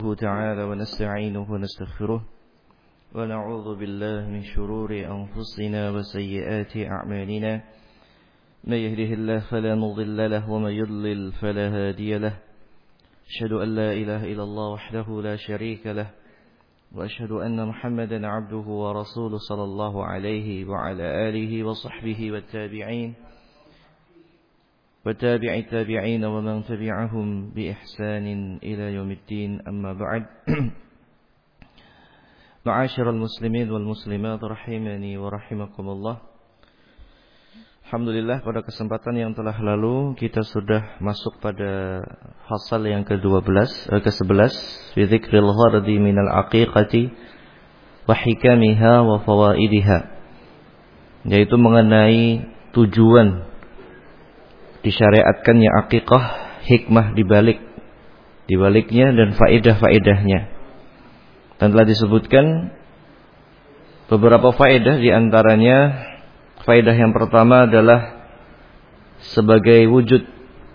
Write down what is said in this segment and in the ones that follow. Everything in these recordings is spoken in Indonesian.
تعالى ونستعينه ونستغفره ونعوذ بالله من شرور أنفسنا وسيئات أعمالنا من يهده الله فلا مضل له ومن يضلل فلا هادي له أشهد أن لا إله إلا الله وحده لا شريك له وأشهد أن محمدا عبده ورسوله صلى الله عليه وعلى آله وصحبه وتابع التابعين ومن تبعهم بإحسان إلى يوم الدين أما بعد معاشر المسلمين والmuslimat rahimani wa rahimakumullah. Alhamdulillah, pada kesempatan yang telah lalu kita sudah masuk pada fasal yang ke-11 fi dzikril ghardi minal aqiqati wa hikamiha wa fawaidiha, yaitu mengenai tujuan disyariatkannya akikah, hikmah dibaliknya dan faedah-faedahnya. Dan telah disebutkan beberapa faedah, di antaranya faedah yang pertama adalah sebagai wujud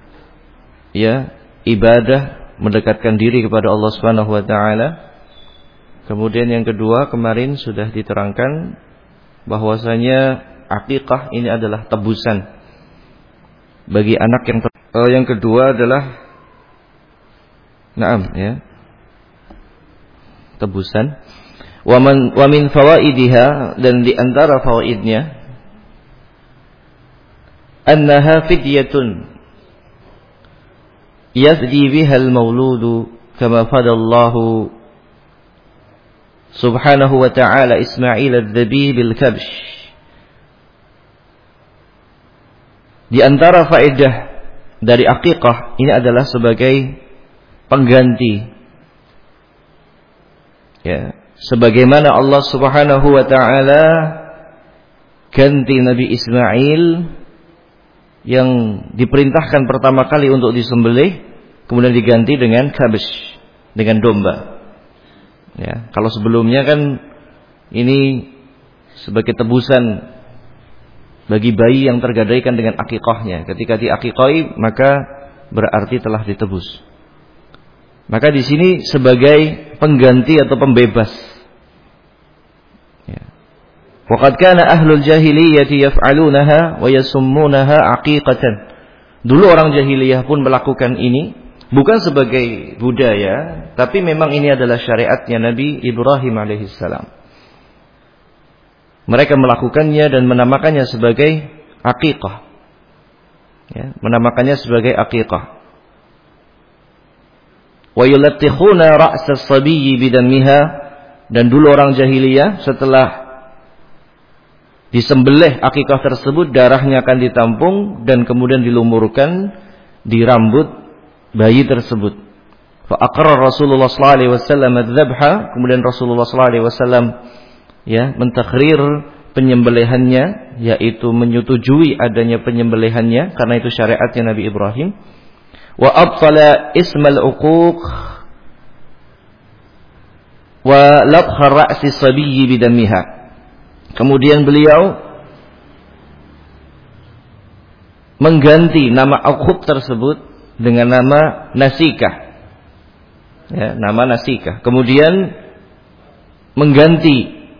ibadah, mendekatkan diri kepada Allah Subhanahu wa taala. Kemudian yang kedua, kemarin sudah diterangkan bahwasanya akikah ini adalah tebusan bagi anak yang kedua adalah tebusan. Wa min fawaidiha, dan di antara fawaidnya annaha fidyatun yafdi biha al-mauludu kama fadallahu subhanahu wa ta'ala Ismail al-dhabi bil-kabsh. Di antara faedah dari akikah ini adalah sebagai pengganti, sebagaimana Allah Subhanahu wa taala ganti Nabi Ismail yang diperintahkan pertama kali untuk disembelih, kemudian diganti dengan kabsh, dengan domba. Kalau sebelumnya kan ini sebagai tebusan bagi bayi yang tergadaikan dengan akikahnya. Ketika diakikahi maka berarti telah ditebus. Maka di sini sebagai pengganti atau pembebas. Waqad kana ahlul jahiliyati yaf'alunaha wa yasummunaha aqiqatan. Dulu orang jahiliyah pun melakukan ini bukan sebagai budaya, tapi memang ini adalah syariatnya Nabi Ibrahim alaihissalam. Mereka melakukannya dan menamakannya sebagai akikah. Menamakannya sebagai akikah. Wa yulattikhuna ra'sa as-sabiyyi bidammiha, dan dulu orang jahiliyah setelah disembelih akikah tersebut, darahnya akan ditampung dan kemudian dilumurkan di rambut bayi tersebut. Fa aqarra Rasulullah sallallahu alaihi wasallam adzabha, kemudian Rasulullah sallallahu alaihi wasallam mentakhrir penyembelihannya, yaitu menyetujui adanya penyembelihannya karena itu syariatnya Nabi Ibrahim. Wa abtala ismal uquq wa labkha ra'si sabiyyi bidammiha. Kemudian beliau mengganti nama uquq tersebut dengan nama nasikah. Nama nasikah. Kemudian mengganti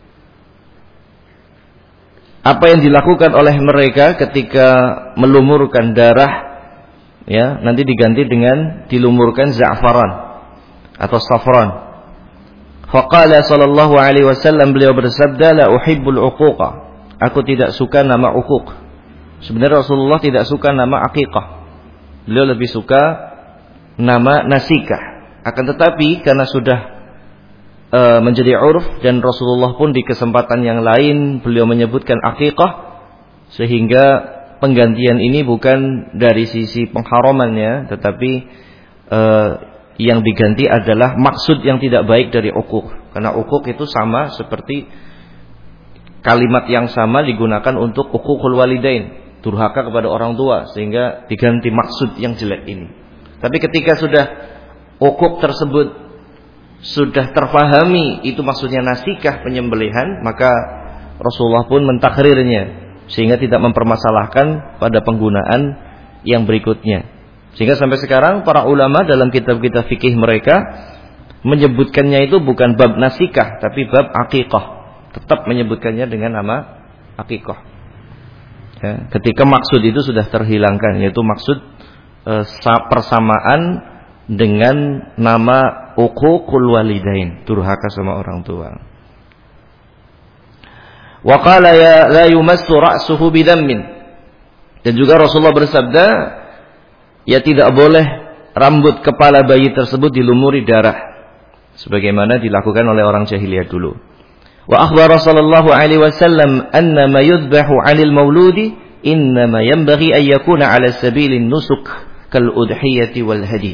apa yang dilakukan oleh mereka ketika melumurkan darah, nanti diganti dengan dilumurkan za'faran atau safran. Faqala sallallahu alaihi wasallam, beliau bersabda, la uhibbul uquqa, aku tidak suka nama uquq. Sebenarnya Rasulullah tidak suka nama akikah, beliau lebih suka nama nasikah. Akan tetapi karena sudah menjadi urf, dan Rasulullah pun di kesempatan yang lain beliau menyebutkan akikah, sehingga penggantian ini bukan dari sisi pengharamannya, tetapi yang diganti adalah maksud yang tidak baik dari uquq. Karena uquq itu sama seperti kalimat yang sama digunakan untuk uququl walidain, durhaka kepada orang tua, sehingga diganti maksud yang jelek ini. Tapi ketika sudah uquq tersebut sudah terfahami itu maksudnya nasikah, penyembelihan, maka Rasulullah pun mentakhrirnya sehingga tidak mempermasalahkan pada penggunaan yang berikutnya. Sehingga sampai sekarang para ulama dalam kitab-kitab fikih mereka menyebutkannya itu bukan bab nasikah tapi bab akikah. Tetap menyebutkannya dengan nama akikah. Ya, ketika maksud itu sudah terhilangkan, yaitu maksud persamaan dengan nama uququl walidain, durhaka sama orang tua. Wa qala ya la yumassu ra'suhu bidammin. Dan juga Rasulullah bersabda, ya tidak boleh rambut kepala bayi tersebut dilumuri darah sebagaimana dilakukan oleh orang jahiliyah dulu. Wa akhbara sallallahu alaihi wasallam anna ma yudbahu 'anil mauludi innama yanbaghi an yakuna 'ala sabilin nusuk kal udhiyati wal hadi.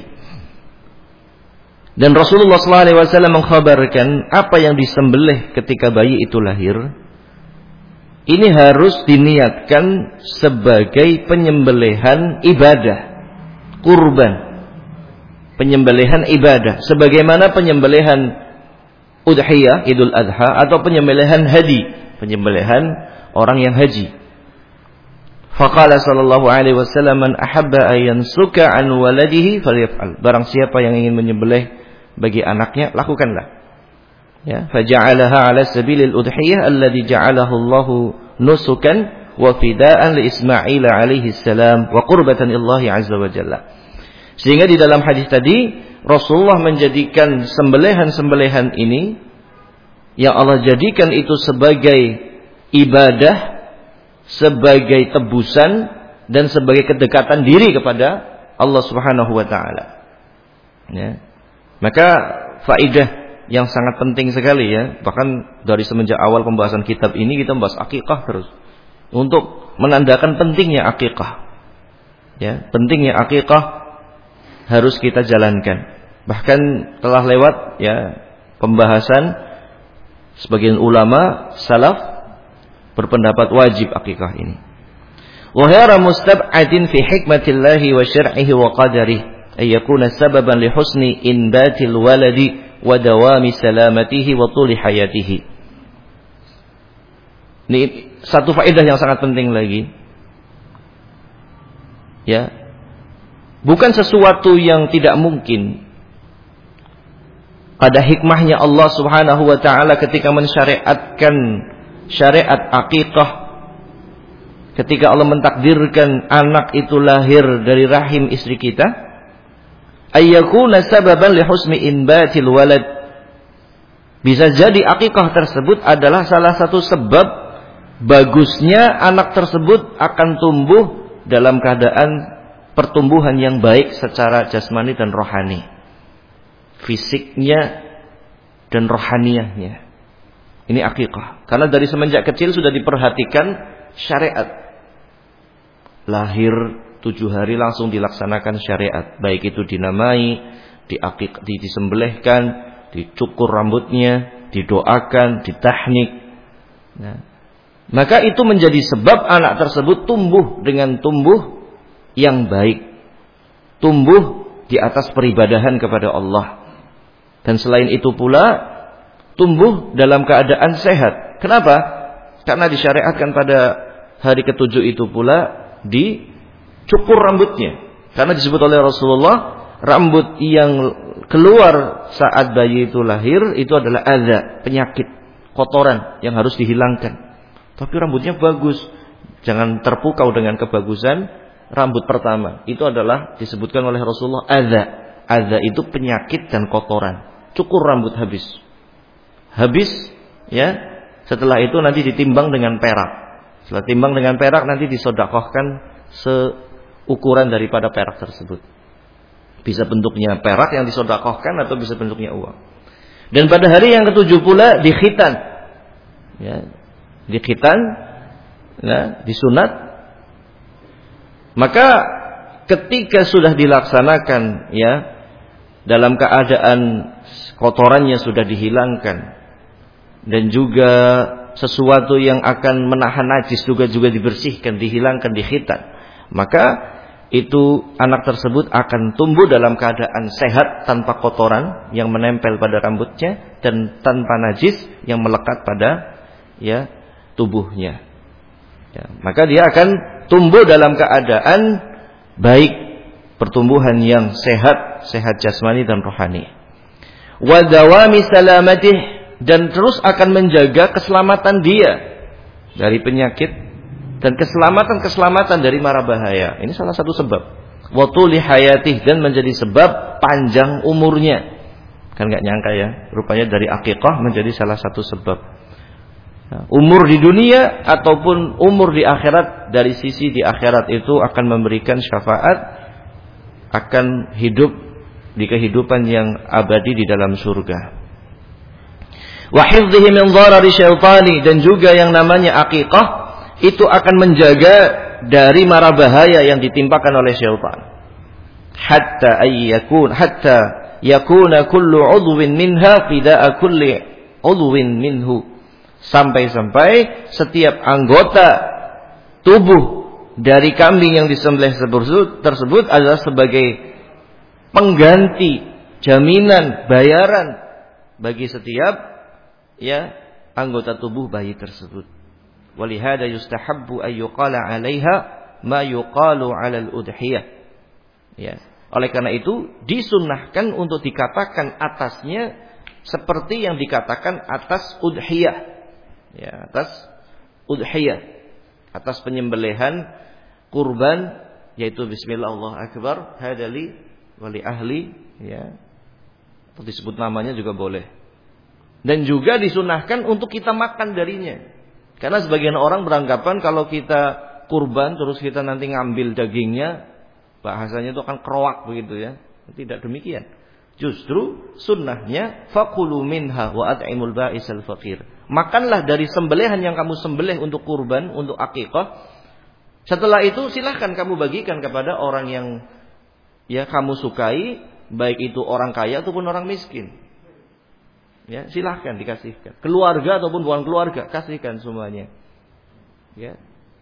Dan Rasulullah sallallahu alaihi wasallam mengkhabarkan apa yang disembelih ketika bayi itu lahir ini harus diniatkan sebagai penyembelihan ibadah, kurban, penyembelihan ibadah, sebagaimana penyembelihan udhiyah, idul adha, atau penyembelihan hadi, penyembelihan orang yang haji. Faqala sallallahu alaihi wasallam, man ahabba an yansuka an waladihi falyaf'al. Barang siapa yang ingin menyembelih bagi anaknya, lakukanlah. Ya, faja'alaha 'ala sabilil udhiyah alladhi ja'alahu Allahu nusukan wa fida'an li Ismail alaihi salam wa qurbatan illahi azza wa jalla. Sehingga di dalam hadis tadi Rasulullah menjadikan sembelihan-sembelihan ini yang Allah jadikan itu sebagai ibadah, sebagai tebusan dan sebagai kedekatan diri kepada Allah Subhanahu wa taala. Ya. Maka faidah yang sangat penting sekali ya, bahkan dari semenjak awal pembahasan kitab ini kita membahas akikah terus untuk menandakan pentingnya akikah. Ya, pentingnya akikah harus kita jalankan. Bahkan telah lewat ya pembahasan sebagian ulama salaf berpendapat wajib akikah ini. Wa ghairu mustab'adin fi hikmatillahi wa syar'ihi wa qadarihi ay yakuna sababan li husni inbatil waladi wa dawami salamatihi wa tuli hayatihi. Ini satu faedah yang sangat penting lagi. Ya. Bukan sesuatu yang tidak mungkin. Pada hikmahnya Allah Subhanahu wa taala ketika mensyariatkan syariat akikah, ketika Allah mentakdirkan anak itu lahir dari rahim istri kita, ayyakuna sababan li husni inbatil walad. Bisa jadi akikah tersebut adalah salah satu sebab bagusnya anak tersebut akan tumbuh dalam keadaan pertumbuhan yang baik secara jasmani dan rohani, fisiknya dan rohaniyahnya. Ini akikah. Karena dari semenjak kecil sudah diperhatikan syariat. Lahir 7 hari langsung dilaksanakan syariat, baik itu dinamai, disembelihkan, dicukur rambutnya, didoakan, ditahnik. Nah, maka itu menjadi sebab anak tersebut tumbuh dengan tumbuh yang baik, tumbuh di atas peribadahan kepada Allah. Dan selain itu pula tumbuh dalam keadaan sehat. Kenapa? Karena disyariatkan pada hari ke-7 itu pula dicukur rambutnya. Karena disebut oleh Rasulullah, rambut yang keluar saat bayi itu lahir itu adalah adza, penyakit, kotoran yang harus dihilangkan. Tapi rambutnya bagus. Jangan terpukau dengan kebagusan rambut pertama. Itu adalah disebutkan oleh Rasulullah adza. Adza itu penyakit dan kotoran. Cukur rambut habis. Habis ya. Setelah itu nanti ditimbang dengan perak. Setelah timbang dengan perak nanti disedekahkan seukuran daripada perak tersebut. Bisa bentuknya perak yang disedekahkan atau bisa bentuknya uang. Dan pada hari yang ke-7 pula dikhitan. Ya, dikhitan, ya, disunat. Maka ketika sudah dilaksanakan ya dalam keadaan kotorannya sudah dihilangkan dan juga sesuatu yang akan menahan najis juga dibersihkan, dihilangkan, dikhitan, maka itu anak tersebut akan tumbuh dalam keadaan sehat tanpa kotoran yang menempel pada rambutnya dan tanpa najis yang melekat pada ya tubuhnya. Ya, maka dia akan tumbuh dalam keadaan baik, pertumbuhan yang sehat, sehat jasmani dan rohani. wa dawami salamatih, dan terus akan menjaga keselamatan dia dari penyakit dan keselamatan dari mara bahaya. Ini salah satu sebab. Wa tuli hayatih, dan menjadi sebab panjang umurnya. Kan enggak nyangka ya, rupanya dari akikah menjadi salah satu sebab. Umur di dunia ataupun umur di akhirat, dari sisi di akhirat itu akan memberikan syafaat, akan hidup di kehidupan yang abadi di dalam surga. Wa hifdhihi min dharari syaitani, dan juga yang namanya akikah itu akan menjaga dari mara bahaya yang ditimpakan oleh syaitan. Hatta yakuna kullu udwin minha fida'a kulli udwin minhu, sampai setiap anggota tubuh dari kambing yang disembelih tersebut adalah sebagai pengganti, jaminan, bayaran bagi setiap anggota tubuh bayi tersebut. Walihada yustahabbu ay yuqala 'alaiha ma yuqalu 'alal udhiyah. Ya. Oleh karena itu disunnahkan untuk dikatakan atasnya seperti yang dikatakan atas udhiyah. Ya, atas udhiyah, atas penyembelihan kurban, yaitu bismillah Allahu akbar, hadali wali ahli, ya. Atau disebut namanya juga boleh. Dan juga disunahkan untuk kita makan darinya. Karena sebagian orang beranggapan kalau kita kurban terus kita nanti ngambil dagingnya, bahasanya itu akan keroak begitu ya. Tidak demikian. Justru sunnahnya fakulu minha wa at'imul ba'isal faqir. Makanlah dari sembelihan yang kamu sembelih untuk kurban, untuk akikah. Setelah itu silahkan kamu bagikan kepada orang yang kamu sukai, baik itu orang kaya ataupun orang miskin. Ya, silahkan dikasihkan. Keluarga ataupun bukan keluarga, kasihkan semuanya. Ya.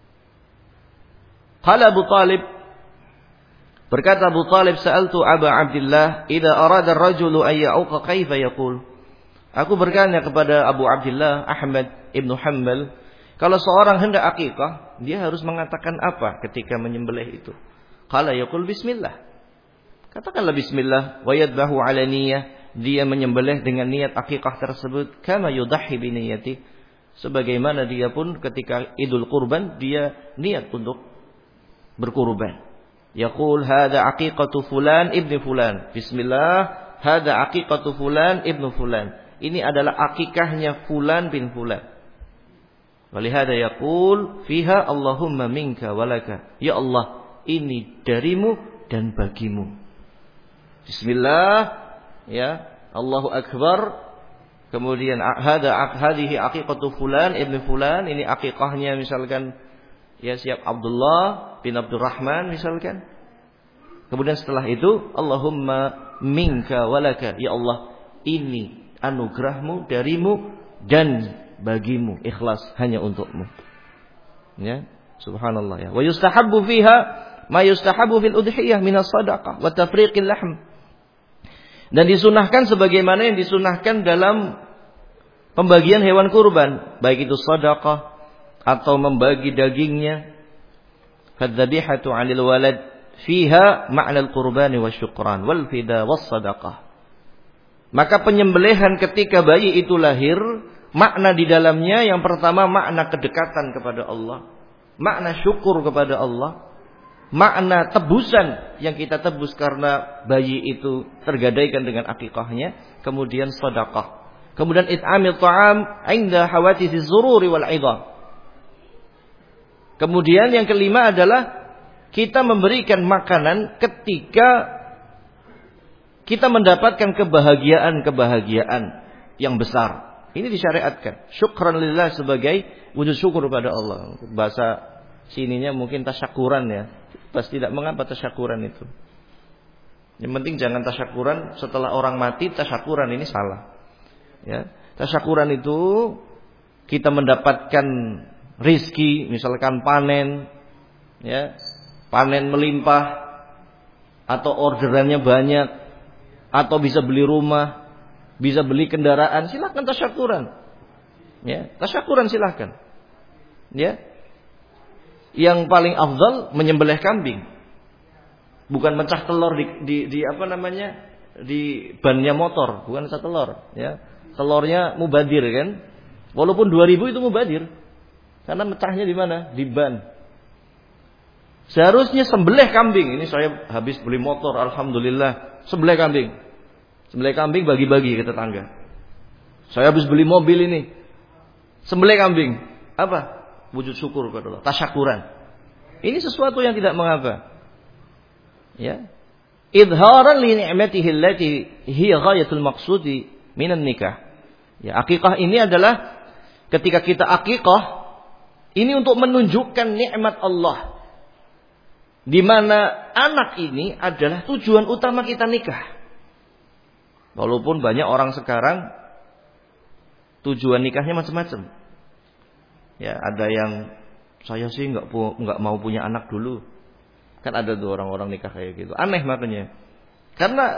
Qala Abu Talib, berkata Abu Talib, sa'altu Aba Abdillah, idza arada ar-rajulu an ya'uqa kaifa yaqul? Aku bertanya kepada Abu Abdillah Ahmad Ibnu Hanbal, kalau seorang hendak akikah, dia harus mengatakan apa ketika menyembelih itu? Qala yaqul bismillah. Katakanlah bismillah, wa yadbahu ala niyyah, dia menyembelih dengan niat akikah tersebut, kama yudahhi bi niyyati, sebagaimana dia pun ketika Idul Kurban dia niat untuk berkurban. Yaqul hadza aqiqatu fulan ibni fulan. Bismillah, hadza aqiqatu fulan ibnu fulan. Ini adalah akikahnya fulan bin fulan. Walihada yaqul fiha Allahumma minka walaka. Ya Allah, ini darimu dan bagimu. Bismillah, ya, Allahu akbar. Kemudian hadhihi aqiqatu fulan ibnu fulan, ini akikahnya misalkan ya siap Abdullah bin Abdurrahman misalkan. Kemudian setelah itu Allahumma minka walaka, ya Allah, ini anugerahmu darimu dan bagimu, ikhlas hanya untukmu. Ya, subhanallah ya. Wa yustahabbu fiha ma yustahabbu fil udhiyah min as-sadaqah wa tafriqil lahm. Dan disunahkan sebagaimana yang disunahkan dalam pembagian hewan kurban, baik itu sedekah atau membagi dagingnya. Fadzabihatu 'alil walad fiha ma'na al-qurbani wasyukran wal fida was sadaqah. Maka penyembelihan ketika bayi itu lahir, makna di dalamnya yang pertama makna kedekatan kepada Allah, makna syukur kepada Allah, makna tebusan yang kita tebus karena bayi itu tergadaikan dengan akikahnya, kemudian sedekah, kemudian it'amil ta'am 'inda hawaditsi zururi wal 'idham. Kemudian yang kelima adalah kita memberikan makanan ketika kita mendapatkan kebahagiaan yang besar. Ini disyariatkan. Syukran lillah, sebagai wujud syukur kepada Allah. Bahasa sininya mungkin tasyakuran ya. Pas tidak mengapa tasyakuran itu. Yang penting jangan tasyakuran setelah orang mati, tasyakuran ini salah. Ya, tasyakuran itu kita mendapatkan rizki, misalkan panen, ya, panen melimpah, atau orderannya banyak, atau bisa beli rumah, bisa beli kendaraan, silakan tasyakuran. Ya, tasyakuran silakan. Ya. Yang paling afdal menyembelih kambing. Bukan mecah telur di apa namanya? di bannya motor, bukan setelur, ya. Telurnya mubadir kan? Walaupun 2000 itu mubadir. Karena mecahnya di mana? Di ban. Seharusnya sembelih kambing. Ini saya habis beli motor, alhamdulillah, sembelih kambing. Sembelih kambing bagi-bagi ke tetangga. Saya habis beli mobil ini, sembelih kambing. Apa? Wujud syukur kepada Allah, tasyakuran. Ini sesuatu yang tidak mengapa. Ya. Idharan li ni'matihi allati hiya ghayatul maqsudi minan nikah. Ya, akikah ini adalah ketika kita akikah ini untuk menunjukkan nikmat Allah. Di mana anak ini adalah tujuan utama kita nikah. Walaupun banyak orang sekarang tujuan nikahnya macam-macam. Ya, ada yang saya sih nggak mau punya anak dulu. Kan ada tuh orang-orang nikah kayak gitu. Aneh makanya. Karena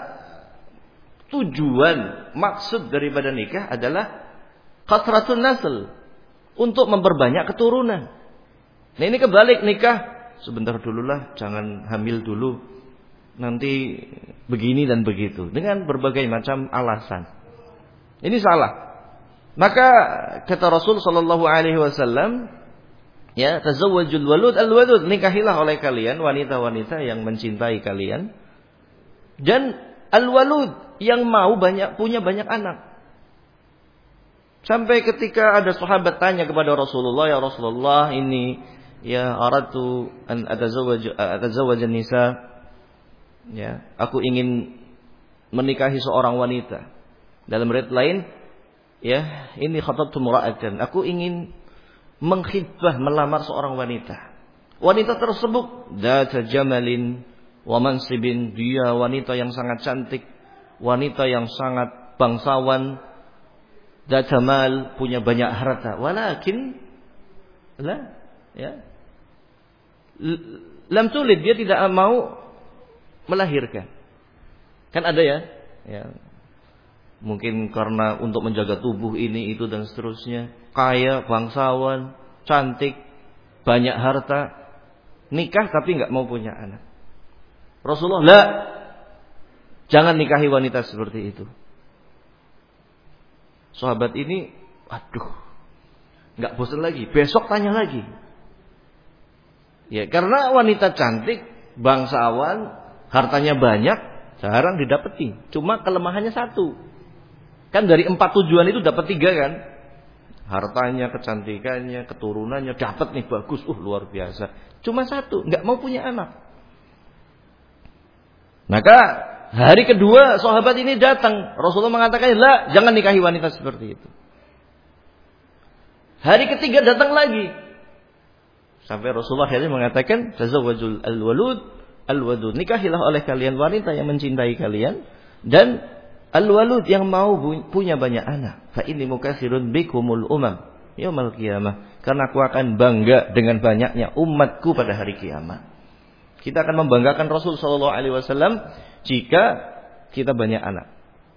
tujuan maksud daripada nikah adalah kasratun nasl, untuk memperbanyak keturunan. Nah ini kebalik, nikah sebentar dululah, jangan hamil dulu, nanti begini dan begitu, dengan berbagai macam alasan. Ini salah. Maka kata Rasul sallallahu alaihi wasallam, ya, tazawwajul walud al-wadud, nikahilah oleh kalian wanita-wanita yang mencintai kalian, dan al-walud yang mau punya banyak anak. Sampai ketika ada sahabat tanya kepada Rasulullah, ya Rasulullah, ini ya aradtu an atazawwaj nisa, ya, aku ingin menikahi seorang wanita. Dalam riwayat lain, ya, ini khatabtu mura'atan, aku ingin mengkhitbah, melamar seorang wanita. Wanita tersebut dzata jamalin wa mansibin, dia wanita yang sangat cantik, wanita yang sangat bangsawan, dzata mal, punya banyak harta. Walakin lam tulid, dia tidak mau melahirkan. Kan ada ya, mungkin karena untuk menjaga tubuh ini itu dan seterusnya, kaya, bangsawan, cantik, banyak harta, nikah tapi nggak mau punya anak. Rasulullah, jangan nikahi wanita seperti itu. Sahabat ini, aduh, nggak bosan lagi, besok tanya lagi. Ya, karena wanita cantik, bangsawan, hartanya banyak, jarang didapeti. Cuma kelemahannya satu. Kan dari 4 tujuan itu dapat 3 kan? Hartanya, kecantikannya, keturunannya, dapat nih bagus, luar biasa. Cuma 1, nggak mau punya anak. Maka hari kedua sahabat ini datang, Rasulullah mengatakan, "La, jangan nikahi wanita seperti itu." Hari ketiga datang lagi. Sampai Rasulullah akhirnya mengatakan, "Tazawwajul al-wadud, nikahilah oleh kalian wanita yang mencintai kalian, dan al-walud yang mau punya banyak anak. Fa inni mukatsirun bikumul umam yaumil qiyamah." Karena aku akan bangga dengan banyaknya umatku pada hari kiamat. Kita akan membanggakan Rasul sallallahu alaihi wasallam jika kita banyak anak.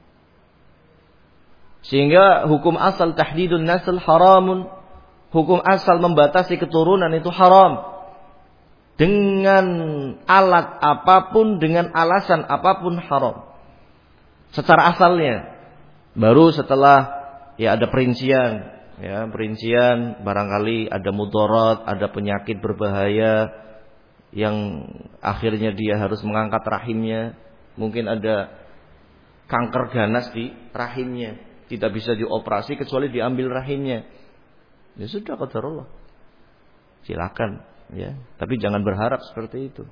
Sehingga hukum asal tahdidun nasl haramun. Hukum asal membatasi keturunan itu haram. Dengan alat apapun, dengan alasan apapun haram. Secara asalnya. Baru setelah ada perincian, perincian barangkali ada mudarat, ada penyakit berbahaya yang akhirnya dia harus mengangkat rahimnya, mungkin ada kanker ganas di rahimnya, tidak bisa dioperasi kecuali diambil rahimnya. Ya sudah, qadarullah. Silakan, tapi jangan berharap seperti itu.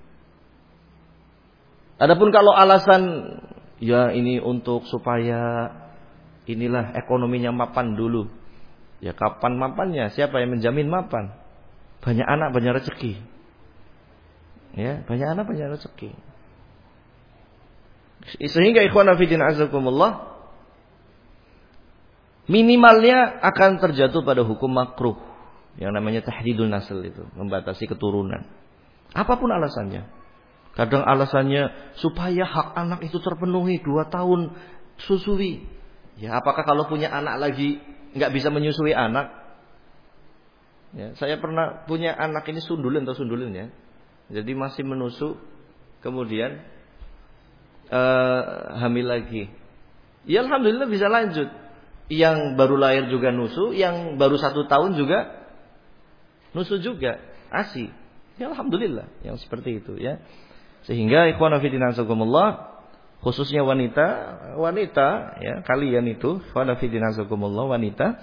Adapun kalau alasan ini untuk supaya inilah ekonominya mapan dulu. Ya kapan mapannya? Siapa yang menjamin mapan? Banyak anak banyak rezeki. Banyak anak banyak rezeki. Sehingga ikhwan fillah azakumullah, minimalnya akan terjatuh pada hukum makruh yang namanya tahdidun nasl, itu membatasi keturunan. Apapun alasannya. Kadang alasannya supaya hak anak itu terpenuhi, 2 tahun susui. Apakah kalau punya anak lagi nggak bisa menyusui anak? Saya pernah punya anak ini sundulin ya. Jadi masih menusuk, kemudian hamil lagi. Ya alhamdulillah bisa lanjut. Yang baru lahir juga nusu, yang baru 1 tahun juga nusu juga, ASI. Ya alhamdulillah yang seperti itu ya. Sehingga ikhwan fillah nasakumullah, khususnya wanita ya, kalian itu ikhwan fillah nasakumullah, wanita,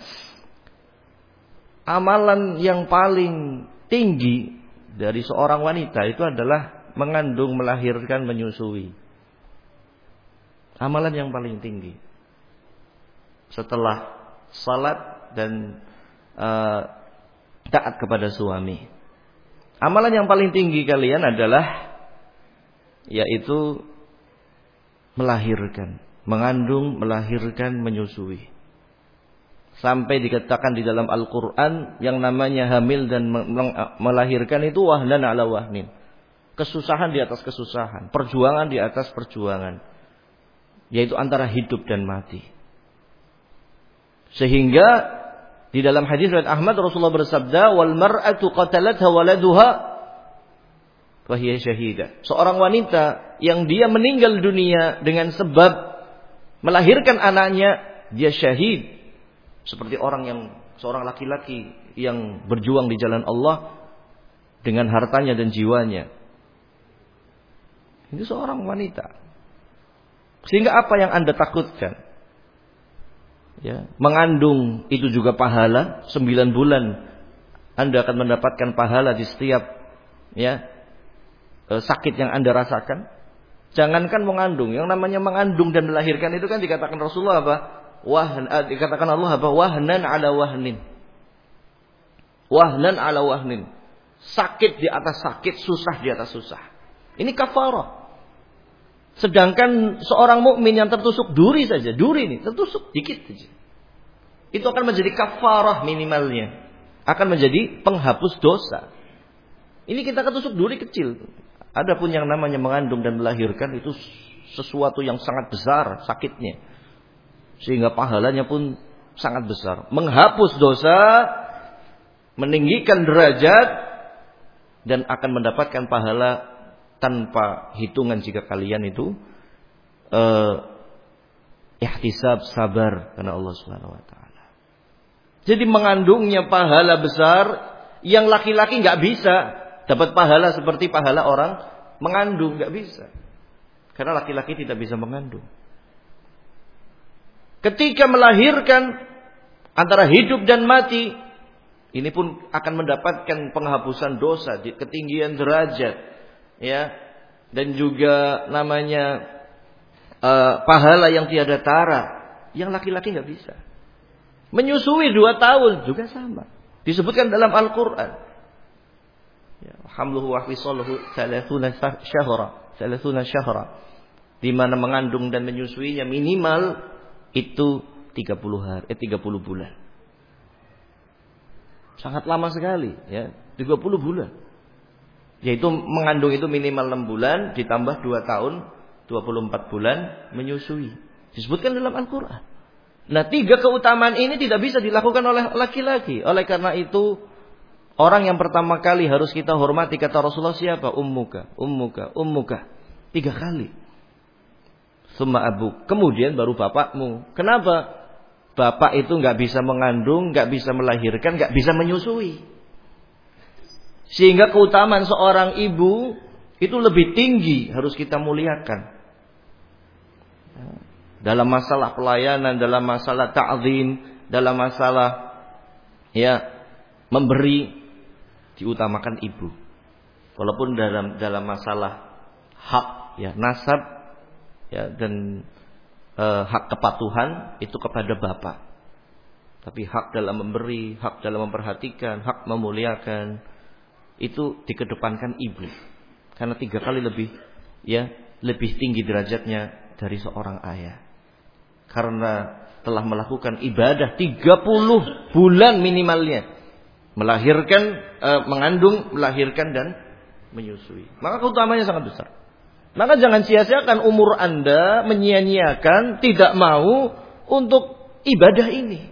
amalan yang paling tinggi dari seorang wanita itu adalah mengandung, melahirkan, menyusui. Amalan yang paling tinggi setelah salat dan taat kepada suami. Amalan yang paling tinggi kalian adalah yaitu melahirkan, mengandung, melahirkan, menyusui. Sampai dikatakan di dalam Al-Quran yang namanya hamil dan melahirkan itu wahnan ala wahnin. Kesusahan di atas kesusahan, perjuangan di atas perjuangan. Yaitu antara hidup dan mati. Sehingga di dalam hadis riwayat Ahmad Rasulullah bersabda, "Wal mar'atu qatalatha waladuha fa hiya syahidah." Seorang wanita yang dia meninggal dunia dengan sebab melahirkan anaknya, dia syahid. Seperti seorang laki-laki yang berjuang di jalan Allah dengan hartanya dan jiwanya. Ini seorang wanita. Sehingga apa yang Anda takutkan? Ya, mengandung itu juga pahala, 9 bulan Anda akan mendapatkan pahala di setiap sakit yang Anda rasakan. Jangankan mengandung, yang namanya mengandung dan melahirkan itu kan dikatakan Rasulullah apa? Dikatakan Allah apa? Wahnan ala wahnin. Wahnan ala wahnin. Sakit di atas sakit, susah di atas susah. Ini kafarah. Sedangkan seorang mukmin yang tertusuk duri saja, duri ini tertusuk dikit saja, itu akan menjadi kafarah minimalnya, akan menjadi penghapus dosa. Ini kita ketusuk duri kecil. Adapun yang namanya mengandung dan melahirkan itu sesuatu yang sangat besar sakitnya, sehingga pahalanya pun sangat besar, menghapus dosa, meninggikan derajat, dan akan mendapatkan pahala tanpa hitungan jika kalian itu ihtisab, sabar karena Allah Subhanahu wa taala. Jadi mengandungnya pahala besar yang laki-laki enggak bisa dapat pahala seperti pahala orang mengandung, enggak bisa. Karena laki-laki tidak bisa mengandung. Ketika melahirkan antara hidup dan mati, ini pun akan mendapatkan penghapusan dosa, ketinggian derajat. Ya, dan juga namanya pahala yang tiada tara, yang laki-laki nggak bisa. Menyusui 2 tahun juga sama, disebutkan dalam Al-Quran. Ya, hamluhu wa fisaluhu 30 syahra, di mana mengandung dan menyusuinya minimal itu 30 bulan. Sangat lama sekali, ya, 30 bulan. Yaitu mengandung itu minimal 6 bulan ditambah 2 tahun 24 bulan menyusui. Disebutkan dalam Al-Quran. Nah, 3 keutamaan ini tidak bisa dilakukan oleh laki-laki. Oleh karena itu orang yang pertama kali harus kita hormati kata Rasulullah siapa? Ummuka. 3 kali. Summa abuk. Kemudian baru bapakmu. Kenapa? Bapak itu gak bisa mengandung, gak bisa melahirkan, gak bisa menyusui. Sehingga keutamaan seorang ibu itu lebih tinggi, harus kita muliakan. Dalam masalah pelayanan, dalam masalah ta'zim, dalam masalah memberi, diutamakan ibu. Walaupun dalam masalah hak nasab dan hak kepatuhan itu kepada bapak. Tapi hak dalam memberi, hak dalam memperhatikan, hak memuliakan, itu dikedepankan ibu. Karena 3 kali lebih tinggi derajatnya dari seorang ayah. Karena telah melakukan ibadah 30 bulan minimalnya. Melahirkan, mengandung, melahirkan dan menyusui. Maka keutamanya sangat besar. Maka jangan sia-siakan umur Anda, menyia-nyiakan, tidak mau untuk ibadah ini.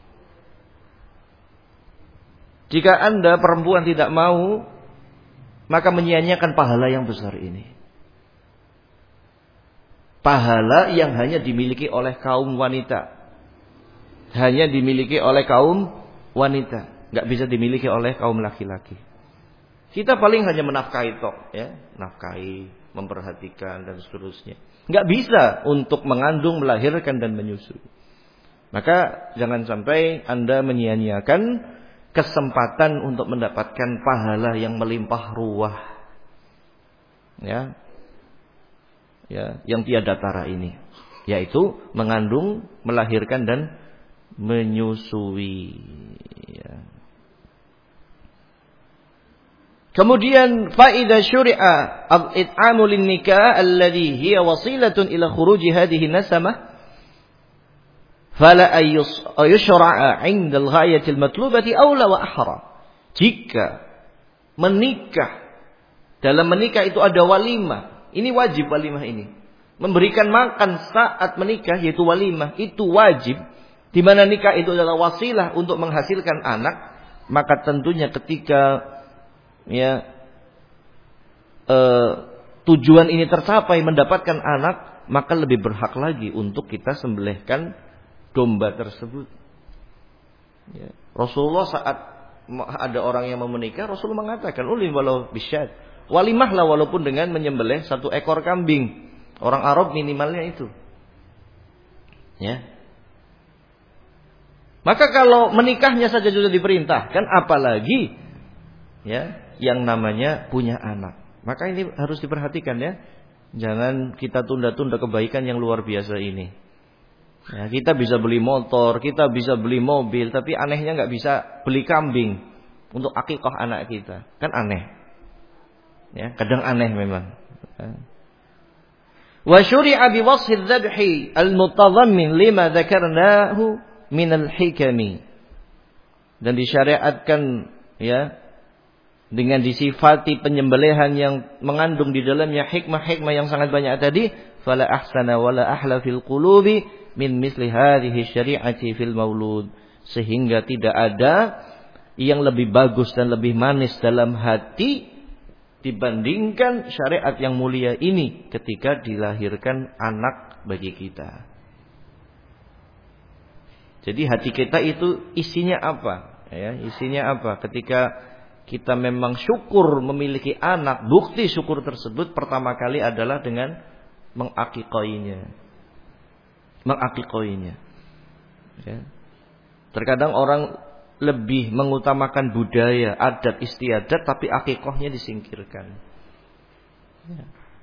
Jika Anda perempuan tidak mau, maka menyia-nyiakan pahala yang besar ini. pahala yang hanya dimiliki oleh kaum wanita. Hanya dimiliki oleh kaum wanita, enggak bisa dimiliki oleh kaum laki-laki. Kita paling hanya menafkahi tok, ya, nafkahi, memperhatikan dan seterusnya. Enggak bisa untuk mengandung, melahirkan dan menyusui. Maka jangan sampai Anda menyia-nyiakan kesempatan untuk mendapatkan pahala yang melimpah ruah. Ya. Ya, yang tiada tara ini, yaitu mengandung, melahirkan dan menyusui. Ya. Kemudian faida syuri'a al-it'amu lin-nikah alladhi hiya wasilatun ila khuruji hadhihi nasamah fala ayushra'a 'inda al-ghayati al-matlubati awla wa ahra. Jika menikah, dalam menikah itu ada walimah, ini wajib walimah ini. Memberikan makan saat menikah yaitu walimah, itu wajib. Di mana nikah itu adalah wasilah untuk menghasilkan anak, maka tentunya ketika tujuan ini tercapai mendapatkan anak, maka lebih berhak lagi untuk kita sembelihkan domba tersebut. Ya. Rasulullah saat ada orang yang mau menikah, Rasulullah mengatakan, "Ulim walau bisyad." Walimahlah walaupun dengan menyembelih 1 ekor kambing. Orang Arab minimalnya itu. Ya. Maka kalau menikahnya saja sudah diperintahkan, apalagi ya yang namanya punya anak. Maka ini harus diperhatikan ya. Jangan kita tunda-tunda kebaikan yang luar biasa ini. Ya, kita bisa beli motor, kita bisa beli mobil, tapi anehnya nggak bisa beli kambing untuk akikah anak kita. Kan aneh. Ya, kadang aneh memang. Wa syuri'a bi wasfi adh-dhabhi al-mutadhammin lima dzakarnahu min al-hikami. Dan disyariatkan ya dengan disifati penyembelihan yang mengandung di dalamnya hikmah-hikmah yang sangat banyak tadi, fala ahsana wala ahla fil qulubi min misli hadhihi syari'ati fil maulud. Sehingga tidak ada yang lebih bagus dan lebih manis dalam hati dibandingkan syariat yang mulia ini ketika dilahirkan anak bagi kita. Jadi hati kita itu isinya apa? Ya, isinya apa? Ketika kita memang syukur memiliki anak, bukti syukur tersebut pertama kali adalah dengan mengakikoinya. Mengakikoinya. Ya. Terkadang orang lebih mengutamakan budaya, adat istiadat, tapi akikohnya disingkirkan. Ya.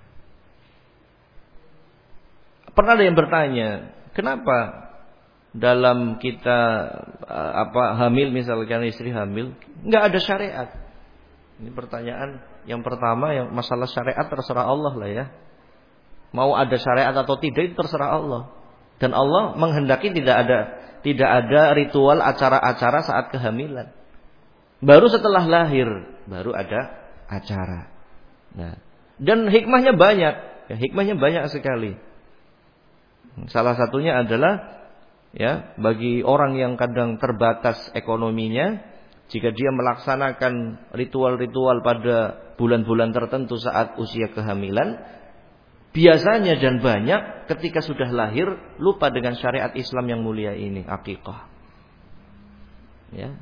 Pernah ada yang bertanya, kenapa dalam kita hamil, misalkan istri hamil, nggak ada syariat? Ini pertanyaan yang pertama, yang masalah syariat terserah Allah lah ya. Mau ada syariat atau tidak itu terserah Allah. Dan Allah menghendaki tidak ada ritual acara-acara saat kehamilan. Baru setelah lahir baru ada acara. Nah, dan hikmahnya banyak, ya, hikmahnya banyak sekali. Salah satunya adalah ya, bagi orang yang kadang terbatas ekonominya, jika dia melaksanakan ritual-ritual pada bulan-bulan tertentu saat usia kehamilan, biasanya dan banyak ketika sudah lahir lupa dengan syariat Islam yang mulia ini, akikah. Ya.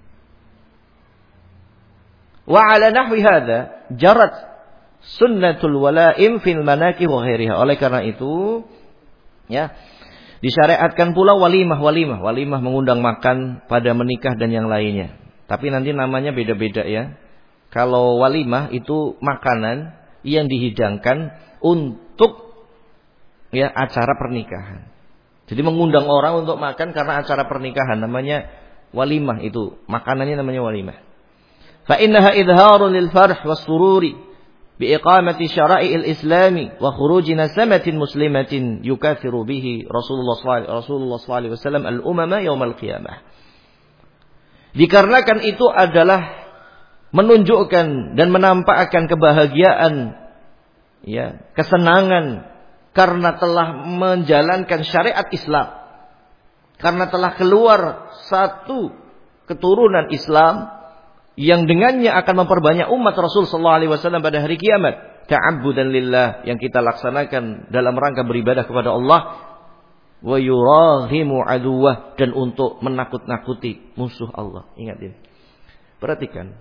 Wa ala nahwi hadza jarat sunnatul walaim fil manakih wa ghairiha. Oleh karena itu, ya, disyariatkan pula walimah mengundang makan pada menikah dan yang lainnya. Tapi nanti namanya beda-beda ya. Kalau walimah itu makanan yang dihidangkan untuk ya acara pernikahan. Jadi mengundang orang untuk makan karena acara pernikahan, namanya walimah itu. Makanannya namanya walimah. Fa innaha idharun lil farh was sururi bi iqamati syara'i'il islami wa khuruji nasamatin muslimatin yukathiru bihi Rasulullah sallallahu alaihi wasallam al-umama yaumil qiyamah. Dikarenakan itu adalah menunjukkan dan menampakkan kebahagiaan, ya, kesenangan karena telah menjalankan syariat Islam, karena telah keluar satu keturunan Islam yang dengannya akan memperbanyak umat Rasul sallallahu alaihi wasallam pada hari kiamat. ta'abbudan lillah, yang kita laksanakan dalam rangka beribadah kepada Allah, wa yurahimu aduwah, dan untuk menakut-nakuti musuh Allah. Ingat ini. Perhatikan.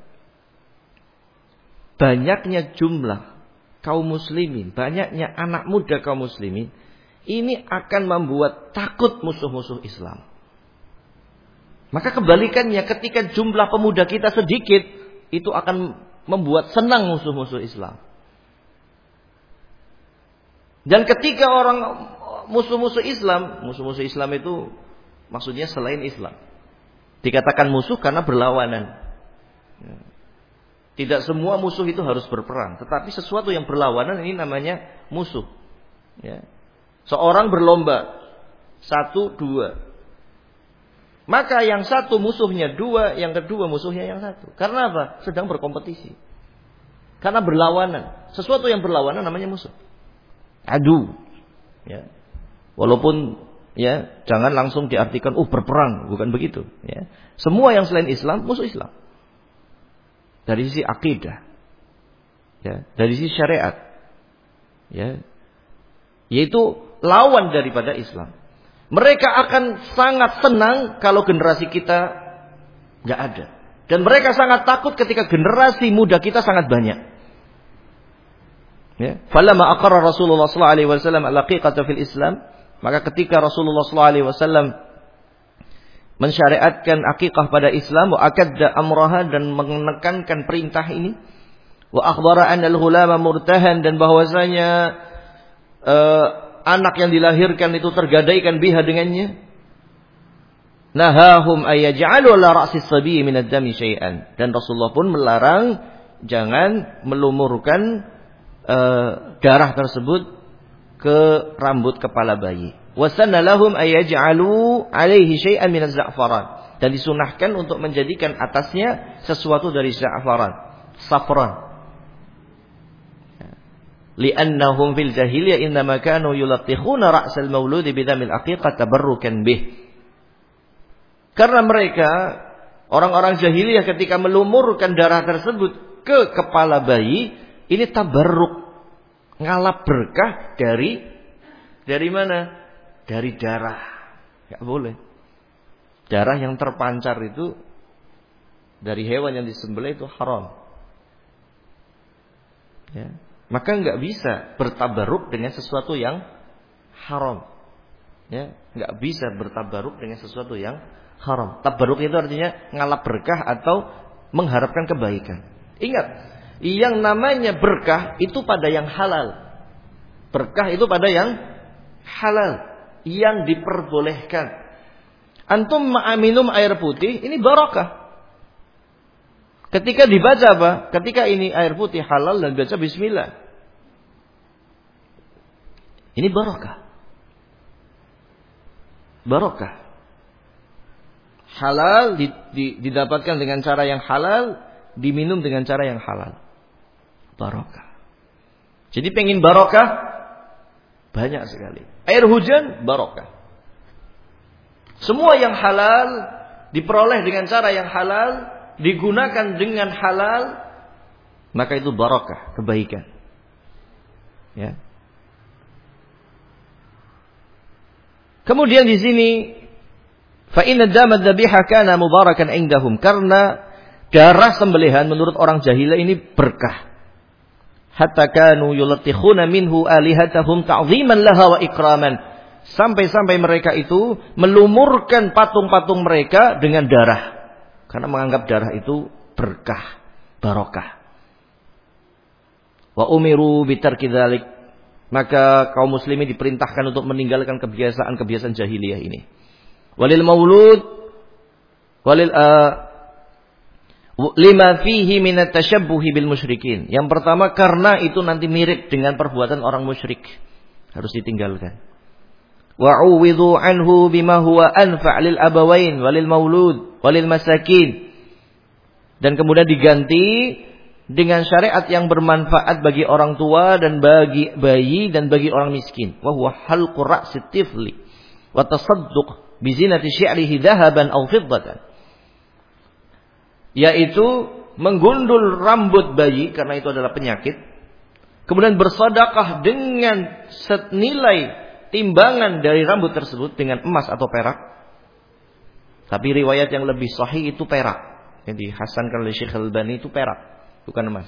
Banyaknya jumlah kaum muslimin, banyaknya anak muda kaum muslimin, ini akan membuat takut musuh-musuh Islam. Maka kebalikannya, ketika jumlah pemuda kita sedikit, itu akan membuat senang musuh-musuh Islam. Dan ketika orang musuh-musuh Islam itu maksudnya selain Islam. Dikatakan musuh karena berlawanan. Tidak semua musuh itu harus berperang, tetapi sesuatu yang berlawanan ini namanya musuh. Ya. Seorang berlomba, 1, 2. Maka yang satu musuhnya 2, yang kedua musuhnya yang 1. Karena apa? Sedang berkompetisi. Karena berlawanan. Sesuatu yang berlawanan namanya musuh. Adu. Ya. Walaupun ya jangan langsung diartikan berperang, bukan begitu. Ya. Semua yang selain Islam musuh Islam. Dari sisi akidah, ya, dari sisi syariat, ya, yaitu lawan daripada Islam. Mereka akan sangat senang kalau generasi kita nggak ada, dan mereka sangat takut ketika generasi muda kita sangat banyak. Ya, falamma aqarra Rasulullah sallallahu alaihi wasallam al-haqiqata fil Islam, maka ketika Rasulullah sallallahu alaihi wasallam mensyariatkan akikah pada Islam, wa akadda amraha, dan menekankan perintah ini, wa akhbara anna al-ghulama murtahan, dan bahwasanya anak yang dilahirkan itu tergadaikan biha dengannya, nahahum ayaj'alu ala ra'si as-sabi min ad-dami syai'an, dan Rasulullah pun melarang jangan melumurkan darah tersebut ke rambut kepala bayi. Wasanna lahum ayaj'alu alaihi syai'an min az-za'faran, dan disunahkan untuk menjadikan atasnya sesuatu dari za'faran, safran. Li'annahum fil jahiliyah innama kanu yulattikhuna ra'sal mauludi bidamil aqiqah tabarrukan bih. Karena mereka orang-orang jahiliyah ketika melumurkan darah tersebut ke kepala bayi, ini tabarruk, ngalap berkah dari mana? Dari darah. Enggak boleh. Darah yang terpancar itu dari hewan yang disembelih itu haram. Ya. Maka enggak bisa bertabaruk dengan sesuatu yang haram. Ya, enggak bisa bertabaruk dengan sesuatu yang haram. Tabaruk itu artinya ngalap berkah atau mengharapkan kebaikan. Ingat, yang namanya berkah itu pada yang halal. Berkah itu pada yang halal, yang diperbolehkan. Antum minum air putih, ini barakah. Ketika dibaca apa? Ketika ini air putih halal dan baca bismillah, ini barakah. Barakah. Halal didapatkan dengan cara yang halal, diminum dengan cara yang halal. Barakah. Jadi pengen barakah? Banyak sekali. Air hujan, barakah. Semua yang halal diperoleh dengan cara yang halal, digunakan dengan halal, maka itu barakah, kebaikan. Ya. Kemudian di sini, fa inna dama dhabiha kana mubarakan indahum, karena darah sembelihan menurut orang jahiliyah ini berkah. Hatta kanu yulattikhuna minhu alihatahum ta'ziman laha wa ikraman. Sampai-sampai mereka itu melumurkan patung-patung mereka dengan darah, karena menganggap darah itu berkah, barokah. Wa umiru bitarki dzalik, maka kaum muslimin diperintahkan untuk meninggalkan kebiasaan-kebiasaan jahiliyah ini. Walil maulud lima fihi minat tasyabbuhi bil musyrikin. Yang pertama, karena itu nanti mirip dengan perbuatan orang musyrik, harus ditinggalkan. Wa'uwidhu anhu bima huwa anfa' lil abawain walil maulud walil masakin. Dan kemudian diganti dengan syariat yang bermanfaat bagi orang tua dan bagi bayi dan bagi orang miskin. Wa huwa halqu ra'sit tifli wa tasadduq bi zinati syi'rihi dhahaban aw fiddatan. Yaitu menggundul rambut bayi, karena itu adalah penyakit, kemudian bersedekah dengan senilai timbangan dari rambut tersebut dengan emas atau perak. Tapi riwayat yang lebih sahih itu perak. Yang dihasankan oleh Syekh Al-Albani itu perak, bukan emas.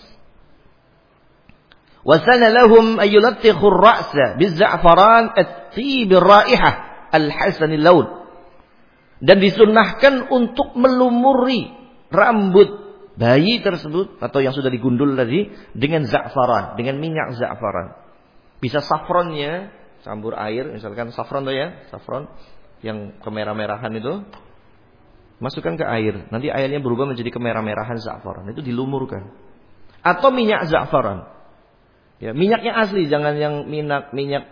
Wasana lahum ayyulattikhur ra'sa bizza'faran at-tib ar-raihah al-hasan al-laun. Dan disunnahkan untuk melumuri rambut bayi tersebut atau yang sudah digundul tadi dengan za'faran, dengan minyak za'faran. Bisa safronnya campur air, misalkan safron tuh ya, safron yang kemerah-merahan itu, masukkan ke air, nanti airnya berubah menjadi kemerah-merahan za'faran, itu dilumurkan. Atau minyak za'faran. Ya, minyaknya asli, jangan yang minyak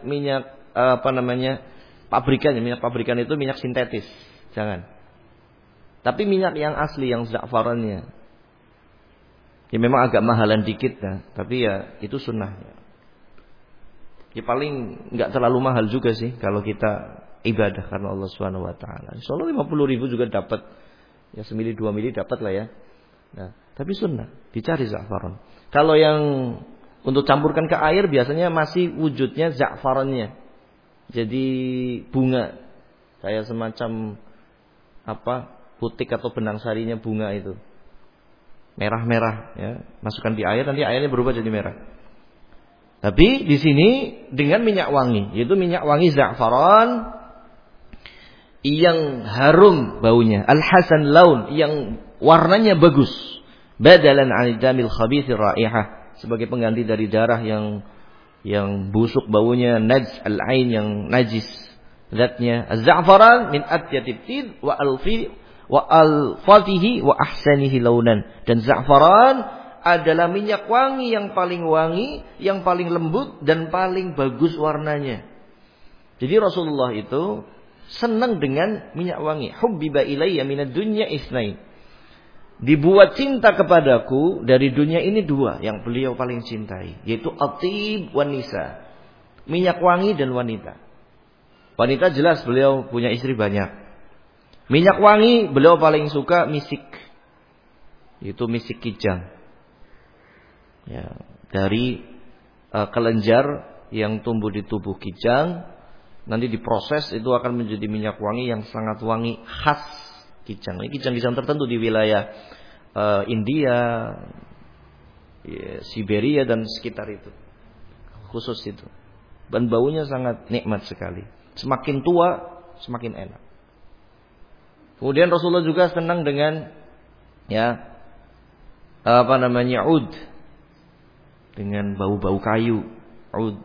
pabrikan, minyak pabrikan itu minyak sintetis, jangan. Tapi minyak yang asli, yang za'farannya. Ya memang agak mahalan dikit ya, tapi ya itu sunnahnya. Ya paling nggak terlalu mahal juga sih kalau kita ibadah karena Allah Subhanahu Wa Taala. Insyaallah 50.000 juga dapat, ya 1 mili 2 mili dapat lah ya. Nah, tapi sunnah dicari za'faran. Kalau yang untuk campurkan ke air biasanya masih wujudnya za'farannya. Jadi bunga kayak semacam putik atau benang sarinya bunga itu. Merah-merah ya, masukkan di air, nanti airnya berubah jadi merah. Tapi di sini dengan minyak wangi, yaitu minyak wangi za'faran yang harum baunya, al-hasan laun, yang warnanya bagus, badalan 'an damil khabithir raihah, sebagai pengganti dari darah yang busuk baunya, najs al-ain yang najis zatnya. Az-za'faran min atyatib tid wa al-fatihi wa ahsanihi launan. Dan za'faran adalah minyak wangi, yang paling lembut dan paling bagus warnanya. Jadi Rasulullah itu senang dengan minyak wangi. Hubbiba ilayya minad dunya isnain. Dibuat cinta kepadaku dari dunia ini 2 yang beliau paling cintai, yaitu at-tib wan nisa. Minyak wangi dan wanita. Wanita jelas beliau punya istri banyak. Minyak wangi beliau paling suka misik. Itu misik kijang. Ya, dari kelenjar yang tumbuh di tubuh kijang, nanti diproses itu akan menjadi minyak wangi yang sangat wangi, khas kijang. Ini kijang-kijang tertentu di wilayah India, Siberia dan sekitar itu. Khusus itu. Dan baunya sangat nikmat sekali. Semakin tua semakin enak. Kemudian Rasulullah juga senang dengan ud, dengan bau-bau kayu, ud.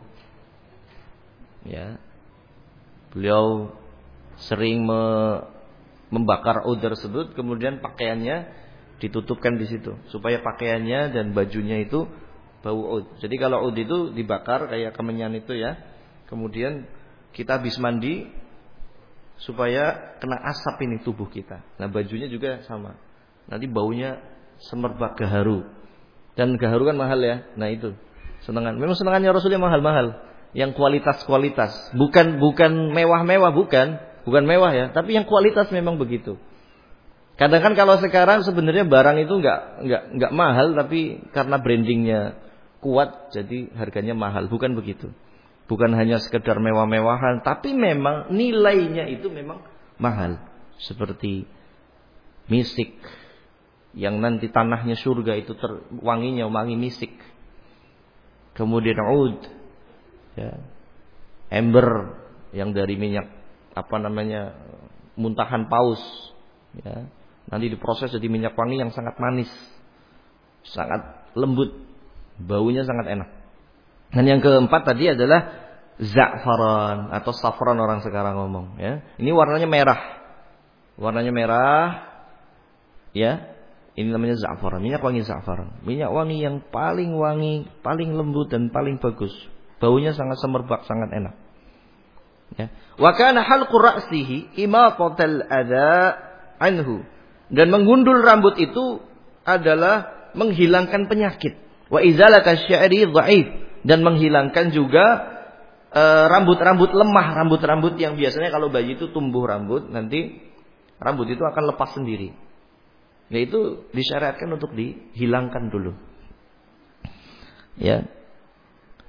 Ya. Beliau sering membakar ud tersebut, kemudian pakaiannya ditutupkan di situ supaya pakaiannya dan bajunya itu bau ud. Jadi kalau ud itu dibakar kayak kemenyan itu ya, kemudian kita habis mandi supaya kena asap ini tubuh kita. Nah bajunya juga sama. Nanti baunya semerbak gaharu. Dan gaharu kan mahal ya. Nah itu senangan. Memang senangannya Rasulullah mahal-mahal. Yang kualitas-kualitas. Bukan mewah-mewah, bukan mewah ya. Tapi yang kualitas memang begitu. Kadang kan kalau sekarang sebenarnya barang itu nggak mahal, tapi karena brandingnya kuat jadi harganya mahal. Bukan begitu. Bukan hanya sekedar mewah-mewahan, tapi memang nilainya itu memang mahal. Seperti misik, yang nanti tanahnya surga itu wanginya wangi misik. Kemudian ud, ya, ember yang dari minyak muntahan paus, ya, nanti diproses jadi minyak wangi yang sangat manis, sangat lembut, baunya sangat enak. Dan yang keempat tadi adalah za'faran atau safran orang sekarang ngomong ya. Ini warnanya merah. Warnanya merah ya. Ini namanya za'faran, minyak wangi za'faran. Minyak wangi yang paling wangi, paling lembut dan paling bagus. Baunya sangat semerbak, sangat enak. Ya. Wa kana halqu ra'sihi imatatal adza anhu. Dan menggundul rambut itu adalah menghilangkan penyakit. Wa izalatash sya'ri dha'if. Dan menghilangkan juga rambut-rambut lemah, rambut-rambut yang biasanya kalau bayi itu tumbuh rambut, nanti rambut itu akan lepas sendiri. Nah itu disyariatkan untuk dihilangkan dulu. Ya.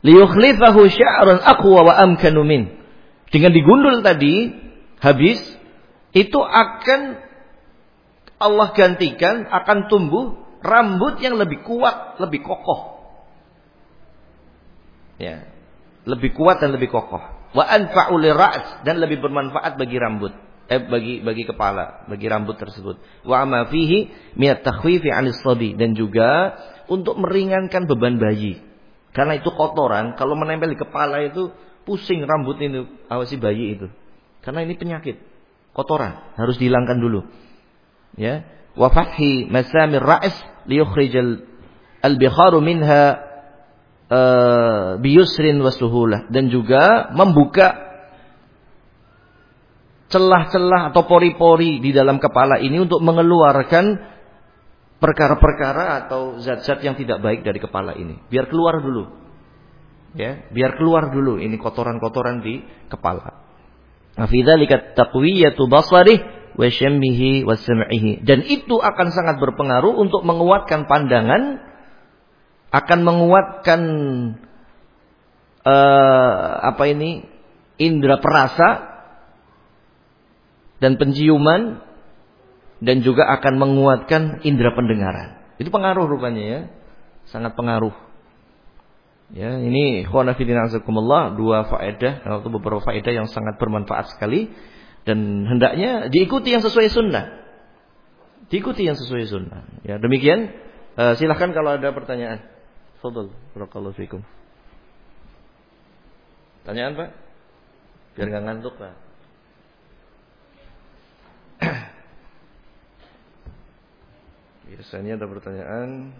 liyukhlifahu sya'ran aqwa wa amkanu min. Dengan digundul tadi habis, itu akan Allah gantikan, akan tumbuh rambut yang lebih kuat, lebih kokoh. Ya, lebih kuat dan lebih kokoh. Wa anfa'u lira's, dan lebih bermanfaat bagi rambut, bagi kepala, bagi rambut tersebut. Wa ma fihi minat takhfifi 'anis sabi, dan juga untuk meringankan beban bayi. Karena itu kotoran, kalau menempel di kepala itu pusing rambut ini, awasi bayi itu. Karena ini penyakit, kotoran, harus dihilangkan dulu. Ya, wa fathi masamir ra's liyukhrijal al-bikharu minha biyusrin wa suhulah, dan juga membuka celah-celah atau pori-pori di dalam kepala ini untuk mengeluarkan perkara-perkara atau zat-zat yang tidak baik dari kepala ini. Biar keluar dulu. Ya, biar keluar dulu ini kotoran-kotoran di kepala. Fi dzalika taqwiyatu basarih wa syammihi wa sam'ihi. Dan itu akan sangat berpengaruh untuk menguatkan pandangan, akan menguatkan indera perasa dan penciuman, dan juga akan menguatkan indera pendengaran. Itu pengaruh rupanya ya. Sangat pengaruh. Ya, ini ikhwana fillah azakumullah, dua faedah atau beberapa faedah yang sangat bermanfaat sekali, dan hendaknya diikuti yang sesuai sunnah. Diikuti yang sesuai sunnah. Ya, demikian. Silahkan kalau ada pertanyaan. Fadhil, barakallahu fikum. Pertanyaan, Pak? Biar enggak ngantuk, Pak. Biasanya ada pertanyaan.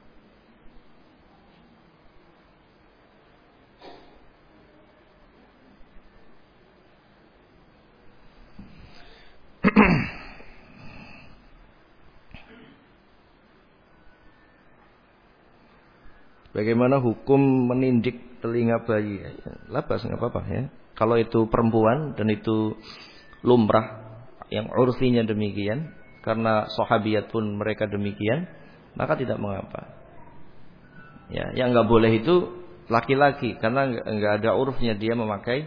Bagaimana hukum menindik telinga bayi? Labas, nggak apa-apa ya. Kalau itu perempuan dan itu lumrah, yang urfinya demikian, karena sahabiyat pun mereka demikian, maka tidak mengapa. Ya, yang nggak boleh itu laki-laki, karena nggak ada urufnya dia memakai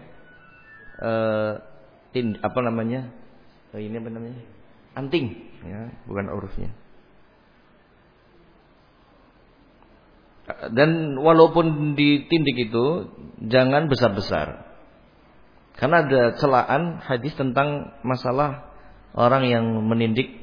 ini apa namanya, anting, ya, bukan urufnya. Dan walaupun ditindik itu jangan besar-besar, karena ada celaan hadis tentang masalah orang yang menindik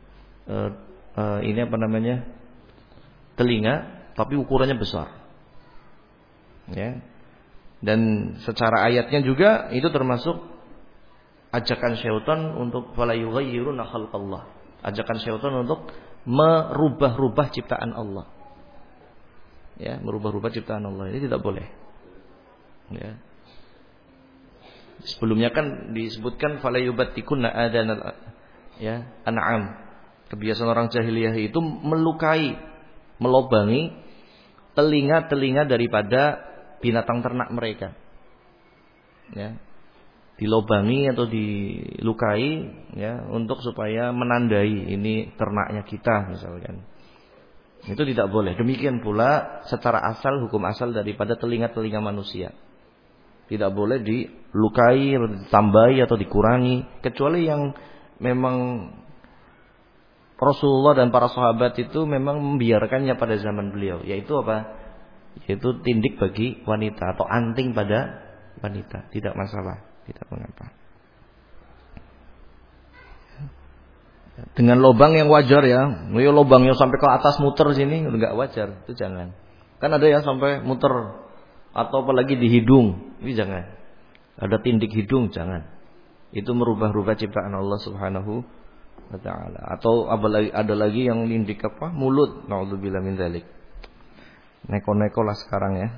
telinga, tapi ukurannya besar. Ya. Dan secara ayatnya juga itu termasuk ajakan syaitan untuk fala yughayyiruna khalqallah. Ajakan syaitan untuk merubah-rubah ciptaan Allah. Ya, merubah-rubah ciptaan Allah ini tidak boleh. Ya. Sebelumnya kan disebutkan fala yubattikunna adanal ya, an'am. Kebiasaan orang jahiliyah itu melukai, melobangi telinga-telinga daripada binatang ternak mereka. Ya. Dilobangi atau dilukai ya, untuk supaya menandai ini ternaknya kita misalkan. Itu tidak boleh. Demikian pula secara asal, hukum asal daripada telinga-telinga manusia. Tidak boleh dilukai, ditambahi atau dikurangi, kecuali yang memang Rasulullah dan para sahabat itu memang membiarkannya pada zaman beliau, yaitu apa? Yaitu tindik bagi wanita atau anting pada wanita. Tidak masalah, tidak mengapa. Dengan lubang yang wajar ya. Lubangnya sampai ke atas muter sini enggak wajar, itu jangan. Kan ada ya sampai muter, atau apalagi di hidung, ini jangan. Ada tindik hidung, jangan. Itu merubah-rubah ciptaan Allah Subhanahu wa taala. Atau ada lagi yang nindik apa? Mulut. Nauzubillah min dzalik. Neko-neko lah sekarang ya.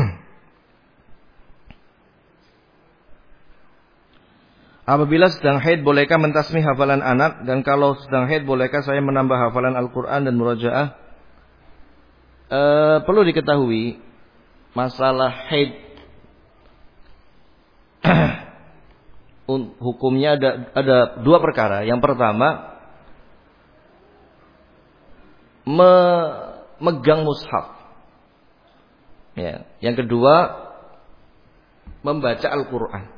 Apabila sedang haid, bolehkah mentasmih hafalan anak? Dan kalau sedang haid, bolehkah saya menambah hafalan Al-Quran dan murajaah? Perlu diketahui, masalah haid hukumnya ada dua perkara. Yang pertama, memegang mushaf. Ya. Yang kedua, membaca Al-Qur'an.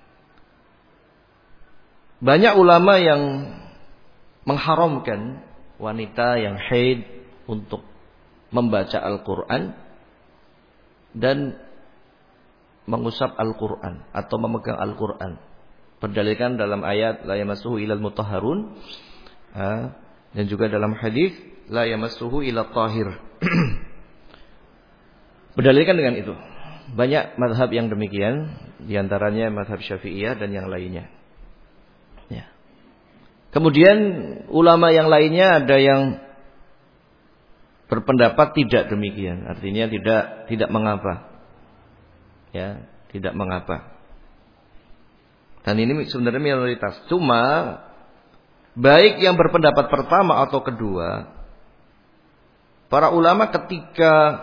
Banyak ulama yang mengharamkan wanita yang haid untuk membaca Al-Qur'an dan mengusap Al-Qur'an atau memegang Al-Qur'an. Berdalilkan dalam ayat la yamassuhu ilal mutahharun dan juga dalam hadis la yamassuhu ila tahir. Berdalilkan dengan itu. Banyak mazhab yang demikian, di antaranya mazhab Syafi'iyah dan yang lainnya. Ya. Kemudian ulama yang lainnya ada yang berpendapat tidak demikian, artinya tidak mengapa. Ya, tidak mengapa. Dan ini sebenarnya minoritas. Cuma baik yang berpendapat pertama atau kedua, para ulama ketika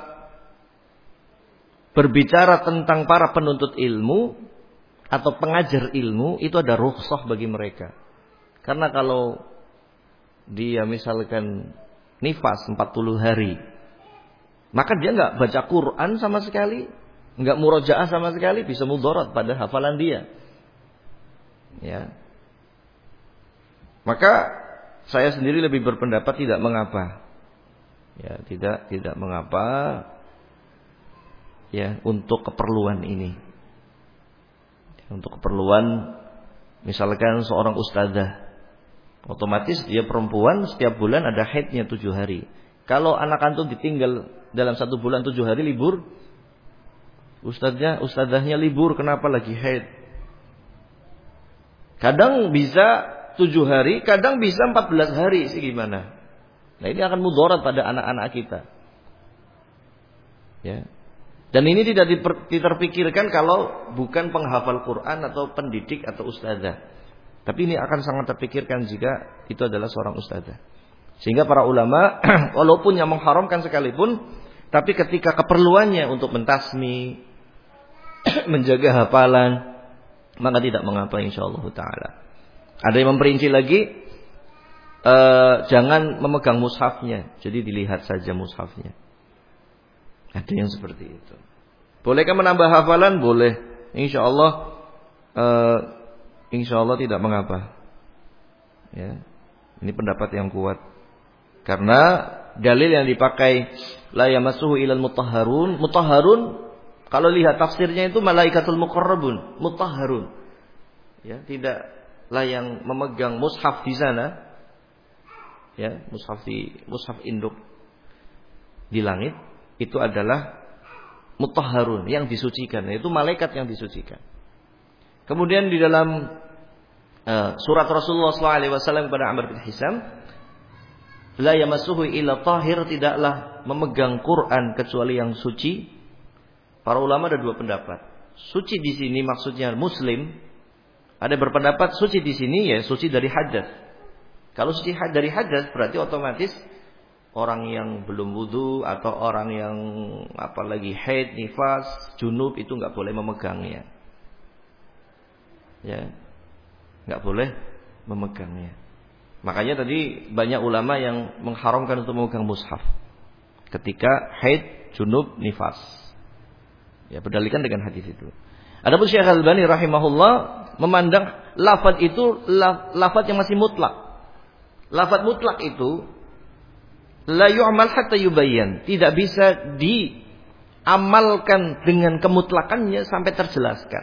berbicara tentang para penuntut ilmu atau pengajar ilmu itu ada rukhsah bagi mereka. Karena kalau dia misalkan nifas 40 hari, maka dia enggak baca Quran sama sekali, enggak murojaah sama sekali, bisa mudarat pada hafalan dia. Ya. Maka saya sendiri lebih berpendapat tidak mengapa. Ya, tidak mengapa ya untuk keperluan ini. Untuk keperluan misalkan seorang ustadzah, otomatis dia perempuan setiap bulan ada haidnya 7 hari. Kalau anak antum ditinggal dalam 1 bulan 7 hari libur, ustadzahnya libur, kenapa lagi haid? Kadang bisa 7 hari, kadang bisa 14 hari sih gimana. Nah ini akan mudarat pada anak-anak kita. Ya. Dan ini tidak terpikirkan kalau bukan penghafal Quran atau pendidik atau ustadzah. Tapi ini akan sangat terpikirkan jika itu adalah seorang ustadzah. Sehingga para ulama walaupun yang mengharamkan sekalipun, tapi ketika keperluannya untuk mentasmi, menjaga hafalan, maka tidak mengapa insyaallah taala. Ada yang memperinci lagi, jangan memegang mushafnya, jadi dilihat saja mushafnya. Ada yang seperti itu. Bolehkah menambah hafalan? Boleh. Insyaallah tidak mengapa. Ya. Ini pendapat yang kuat. Karena dalil yang dipakai la yamassuhu ilal mutahharun, mutahharun kalau lihat tafsirnya itu malaikatul muqarrabun, mutahharun. Ya, tidaklah yang memegang mushaf di sana. Ya, mushaf induk di langit itu adalah mutahharun, yang disucikan, yaitu malaikat yang disucikan. Kemudian di dalam surat Rasulullah SAW kepada Amr bin Hisam, la yamassuhu illa tahir, tidaklah memegang Quran kecuali yang suci. Para ulama ada 2 pendapat. Suci di sini maksudnya muslim. Ada berpendapat suci di sini ya suci dari hadas. Kalau suci dari hadas berarti otomatis orang yang belum wudu atau orang yang apalagi haid, nifas, junub itu enggak boleh memegangnya. Ya. Enggak boleh memegangnya. Makanya tadi banyak ulama yang mengharamkan untuk memegang mushaf ketika haid, junub, nifas. Ya, berdalilkan dengan hadis itu. Adapun Syekh Al-Albani rahimahullah memandang lafaz itu lafaz yang masih mutlak. Lafaz mutlak itu la yu'mal hatta yubayyan, tidak bisa diamalkan dengan kemutlakannya sampai terjelaskan.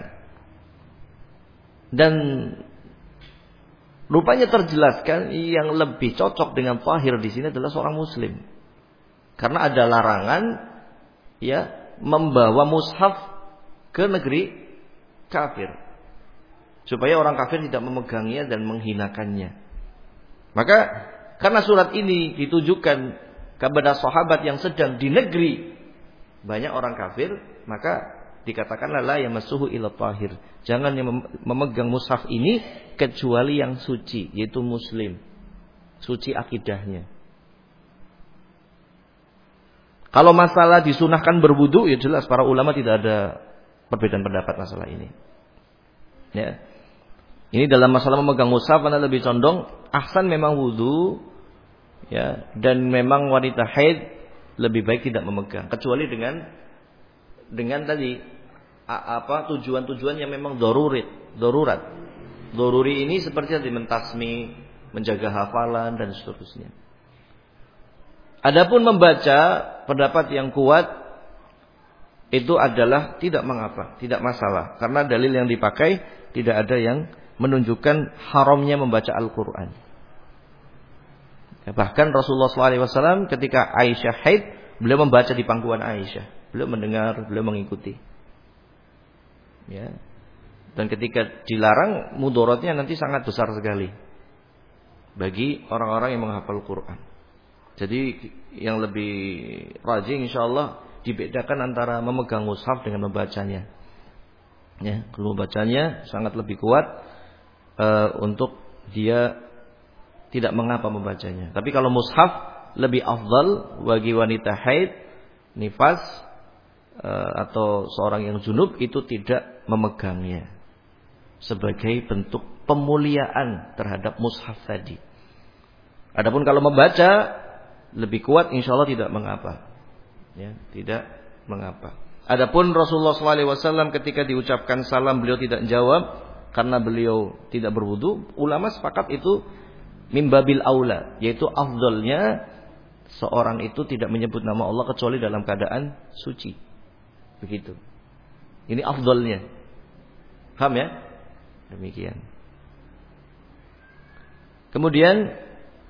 Dan rupanya terjelaskan yang lebih cocok dengan tahir di sini adalah seorang muslim. Karena ada larangan ya membawa mushaf ke negeri kafir, supaya orang kafir tidak memegangnya dan menghinakannya. Maka karena surat ini ditujukan kepada sahabat yang sedang di negeri banyak orang kafir, maka dikatakanlah la yamassuhu illa tahir, jangan yang memegang mushaf ini kecuali yang suci, yaitu muslim, suci akidahnya. Kalau masalah disunahkan berwudu, ya jelas para ulama tidak ada perbedaan pendapat masalah ini. Ya. Ini dalam masalah memegang mushaf anda lebih condong ahsan memang wudu, ya, dan memang wanita haid lebih baik tidak memegang kecuali dengan dengan tadi tujuan-tujuan yang memang darurat. Daruri ini seperti tadi mentasmi, menjaga hafalan dan seterusnya. Adapun membaca, pendapat yang kuat itu adalah tidak mengapa, tidak masalah, karena dalil yang dipakai tidak ada yang menunjukkan haramnya membaca Al-Qur'an. Bahkan Rasulullah SAW ketika Aisyah haid, beliau membaca di pangkuan Aisyah. Beliau mendengar, beliau mengikuti. Ya. Dan ketika dilarang, mudaratnya nanti sangat besar sekali bagi orang-orang yang menghafal Quran. Jadi yang lebih rajin insyaallah dibedakan antara memegang mushaf dengan membacanya. Ya, kalau membacanya sangat lebih kuat untuk dia tidak mengapa membacanya. Tapi kalau mushaf lebih afdal bagi wanita haid, nifas atau seorang yang junub itu tidak memegangnya sebagai bentuk pemuliaan terhadap mushaf tadi. Adapun kalau membaca lebih kuat insyaallah tidak mengapa. Ya, tidak mengapa. Adapun Rasulullah SAW ketika diucapkan salam beliau tidak jawab karena beliau tidak berwudu, ulama sepakat itu mimbabil aula, yaitu afdalnya seorang itu tidak menyebut nama Allah kecuali dalam keadaan suci. Begitu. Ini afdalnya. Paham ya? Demikian. Kemudian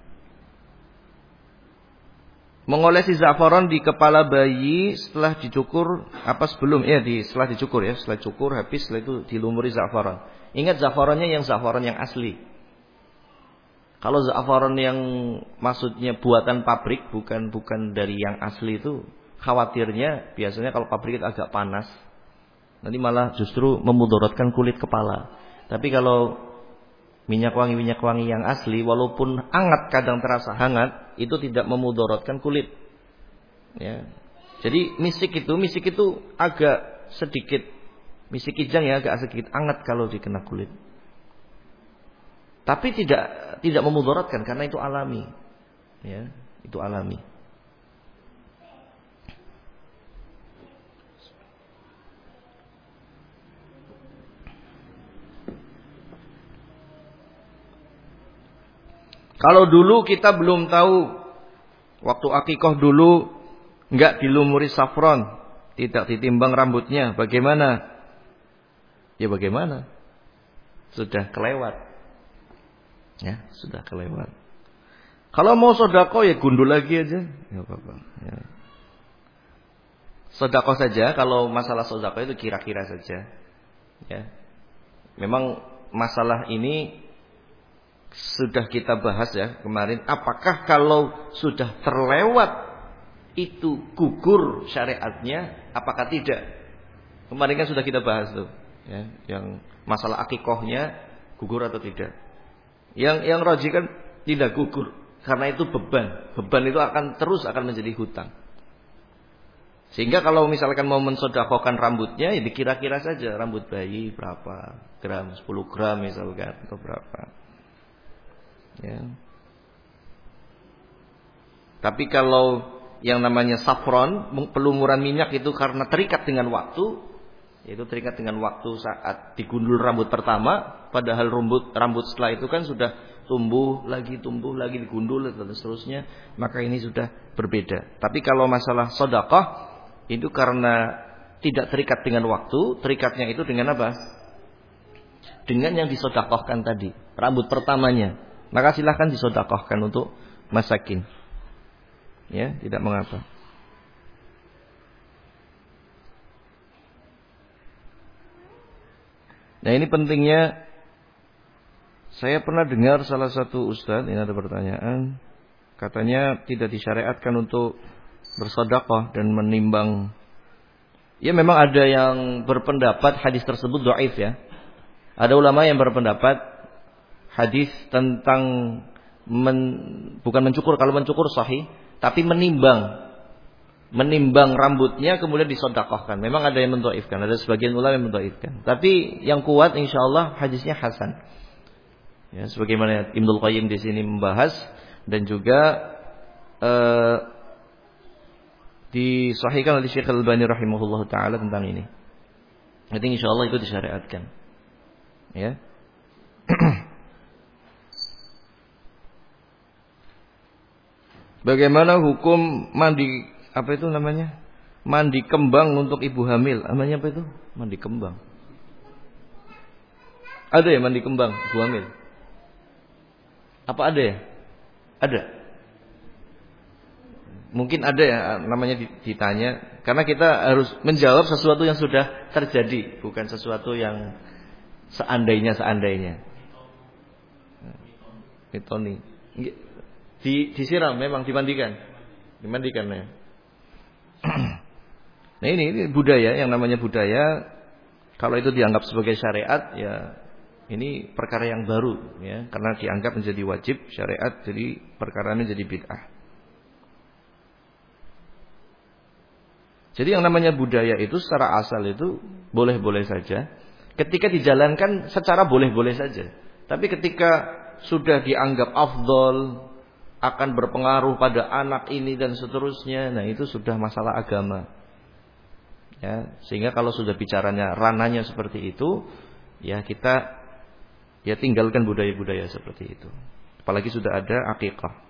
mengolesi za'faran di kepala bayi setelah dicukur setelah dicukur ya, setelah cukur habis setelah itu dilumuri za'faran. Ingat za'farannya yang za'faran yang asli. Kalau za'faran yang maksudnya buatan pabrik bukan dari yang asli itu khawatirnya biasanya kalau pabrik itu agak panas. Nanti malah justru memudaratkan kulit kepala. Tapi kalau minyak wangi yang asli walaupun hangat kadang terasa hangat itu tidak memudaratkan kulit. Ya. Jadi misik itu agak sedikit misik kijang ya agak sedikit hangat kalau dikena kulit. Tapi tidak memudaratkan karena itu alami. Ya, itu alami. Kalau dulu kita belum tahu, waktu akikah dulu enggak dilumuri safron, tidak ditimbang rambutnya, bagaimana? Ya bagaimana? Sudah kelewat. Ya, sudah kelewat. Kalau mau sedekah ya gundul lagi aja, enggak apa-apa. Ya. Sedekah saja, kalau masalah sedekah itu kira-kira saja. Ya. Memang masalah ini sudah kita bahas ya kemarin. Apakah kalau sudah terlewat itu gugur syariatnya? Apakah tidak? Kemarin kan sudah kita bahas tuh, ya, yang masalah akikahnya gugur atau tidak. Yang rajih kan tidak gugur karena itu beban. Beban itu akan menjadi hutang. Sehingga kalau misalkan mau mensedekahkan rambutnya, ya dikira-kira saja rambut bayi berapa gram, 10 gram misalkan atau berapa. Ya. Tapi kalau yang namanya safron, pelumuran minyak itu karena terikat dengan waktu, yaitu terikat dengan waktu saat digundul rambut pertama, padahal rambut setelah itu kan sudah tumbuh lagi digundul dan seterusnya, maka ini sudah berbeda. Tapi kalau masalah sedekah itu karena tidak terikat dengan waktu, terikatnya itu dengan apa? Dengan yang disedekahkan tadi, rambut pertamanya. Maka silahkan disedekahkan untuk masakin. Ya, tidak mengapa. Nah, ini pentingnya. Saya pernah dengar salah satu ustaz, ini ada pertanyaan, katanya tidak disyariatkan untuk bersedekah dan menimbang. Ya, memang ada yang berpendapat hadis tersebut dhaif ya. Ada ulama yang berpendapat hadis tentang bukan mencukur, kalau mencukur sahih, tapi menimbang rambutnya kemudian disedekahkan. Memang ada yang mendhaifkan, ada sebagian ulama yang mendhaifkan. Tapi yang kuat insyaallah hadisnya hasan. Ya, sebagaimana Ibnul Qayyim di sini membahas dan juga disahihkan oleh Syekh Al-Albani rahimahullah taala tentang ini. Jadi insyaallah itu disyariatkan. Ya. Bagaimana hukum mandi apa itu namanya? Mandi kembang untuk ibu hamil. Namanya apa itu? Mandi kembang. Ada ya mandi kembang ibu hamil? Apa ada ya? Ada. Mungkin ada ya namanya ditanya. Karena kita harus menjawab sesuatu yang sudah terjadi, bukan sesuatu yang seandainya. Mitoni. Disiram memang dimandikan ya. Nah ini budaya, yang namanya budaya. Kalau itu dianggap sebagai syariat, ya ini perkara yang baru, ya, karena dianggap menjadi wajib syariat, jadi perkara ini jadi bid'ah. Jadi yang namanya budaya itu secara asal itu boleh-boleh saja. Ketika dijalankan secara boleh-boleh saja. Tapi ketika sudah dianggap afdol, akan berpengaruh pada anak ini dan seterusnya, nah itu sudah masalah agama. Ya, sehingga kalau sudah bicaranya ranahnya seperti itu, ya kita ya tinggalkan budaya-budaya seperti itu. Apalagi sudah ada akikah.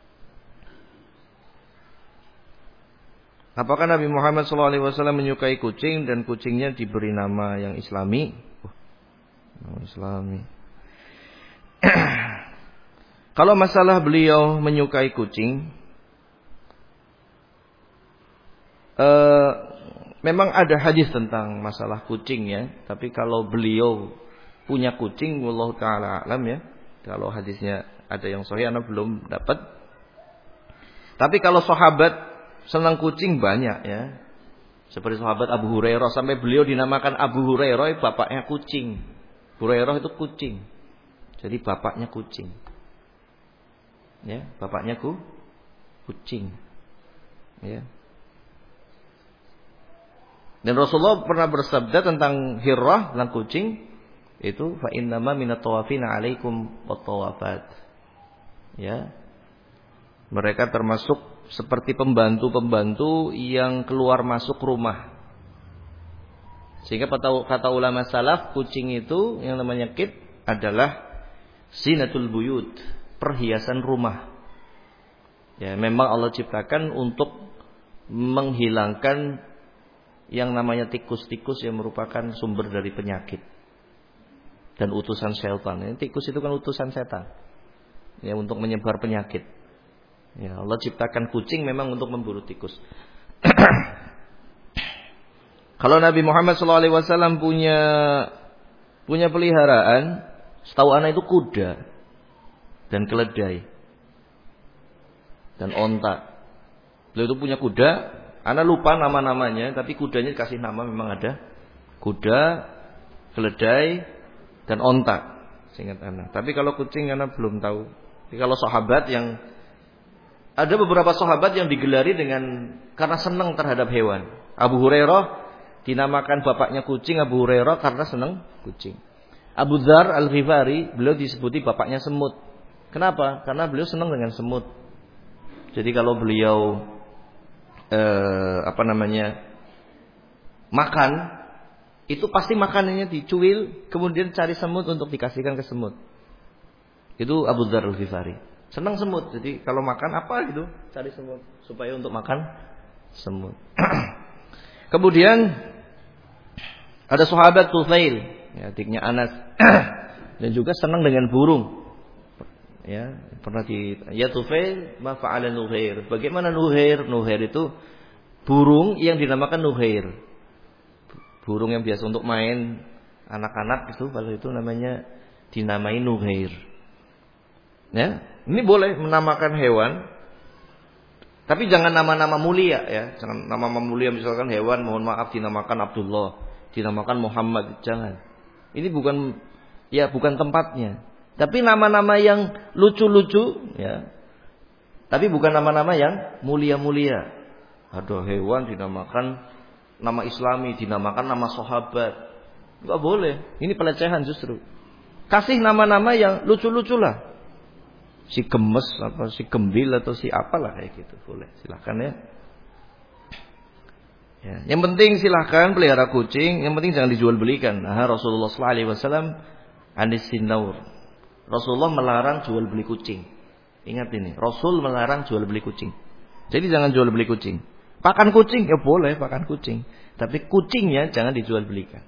Apakah Nabi Muhammad SAW menyukai kucing dan kucingnya diberi nama yang Islami? Nama Islami. Kalau masalah beliau menyukai kucing, memang ada hadis tentang masalah kucing ya. Tapi kalau beliau punya kucing, wallahu taala alam ya. Kalau hadisnya ada yang sahih, anak belum dapat. Tapi kalau sahabat senang kucing banyak ya. Seperti sahabat Abu Hurairah, sampai beliau dinamakan Abu Hurairah, bapaknya kucing. Hurairah itu kucing. Jadi bapaknya kucing. Ya, bapaknya kucing. Ya. Dan Rasulullah pernah bersabda tentang hirrah, tentang kucing, itu fa innama minat tawafina 'alaikum wat tawafat. Ya. Mereka termasuk seperti pembantu-pembantu yang keluar masuk rumah. Sehingga kata ulama salaf, kucing itu yang namanya kit adalah zinatul buyut, perhiasan rumah. Ya, memang Allah ciptakan untuk menghilangkan yang namanya tikus-tikus yang merupakan sumber dari penyakit dan utusan syaitan. Tikus itu kan utusan setan. Ya, untuk menyebar penyakit. Ya, Allah ciptakan kucing memang untuk memburu tikus. Kalau Nabi Muhammad SAW punya peliharaan, setahu anak itu kuda dan keledai dan onta. Beliau itu punya kuda, anak lupa nama-namanya, tapi kudanya dikasih nama memang ada. Kuda, keledai dan onta. Seingat anak. Tapi kalau kucing anak belum tahu. Tapi kalau sahabat yang ada beberapa sahabat yang digelari karena senang terhadap hewan. Abu Hurairah dinamakan bapaknya kucing Abu Hurairah karena senang kucing. Abu Dzar Al-Ghifari beliau disebuti bapaknya semut. Kenapa? Karena beliau senang dengan semut. Jadi kalau beliau makan, itu pasti makanannya dicuil, kemudian cari semut untuk dikasihkan ke semut. Itu Abu Dzar Al-Ghifari. Senang semut, jadi kalau makan apa gitu cari semut supaya untuk makan semut. Kemudian ada sahabat Tufail, ya, adiknya Anas, dan juga senang dengan burung. Ya, pernah ya Tufail, ma fa'ala Nuhair. Bagaimana Nuhair? Nuhair itu burung yang dinamakan Nuhair. Burung yang biasa untuk main anak-anak itu, kalau itu namanya dinamai Nuhair. Ya, ini boleh menamakan hewan, tapi jangan nama-nama mulia ya. Jangan nama-nama mulia, misalkan hewan mohon maaf dinamakan Abdullah, dinamakan Muhammad, jangan. Ini bukan tempatnya. Tapi nama-nama yang lucu-lucu ya. Tapi bukan nama-nama yang mulia-mulia. Ada hewan dinamakan nama Islami, dinamakan nama sahabat. Enggak boleh. Ini pelecehan justru. Kasih nama-nama yang lucu-lucu lah. Si gemes, si gembil atau si apalah kayak gitu, boleh, silakan ya. Ya, yang penting silahkan pelihara kucing, yang penting jangan dijual belikan. Nah, Rasulullah SAW anis sinaur. Rasulullah melarang jual beli kucing. Ingat ini, Rasul melarang jual beli kucing. Jadi jangan jual beli kucing. Pakan kucing ya boleh pakan kucing, tapi kucingnya jangan dijual belikan.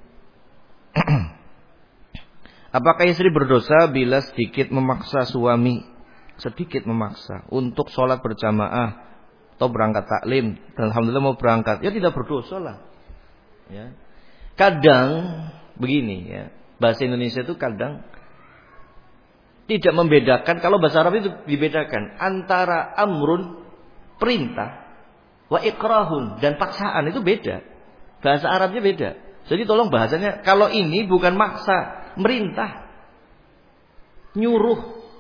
Apakah istri berdosa bila sedikit memaksa suami, sedikit memaksa untuk sholat berjamaah atau berangkat taklim, dan alhamdulillah mau berangkat, ya tidak berdosa lah. Ya. Kadang begini ya, bahasa Indonesia itu kadang tidak membedakan. Kalau bahasa Arab itu dibedakan antara amrun, perintah, wa ikrahun, dan paksaan, itu beda. Bahasa Arabnya beda. Jadi tolong bahasanya, kalau ini bukan maksa, merintah, nyuruh,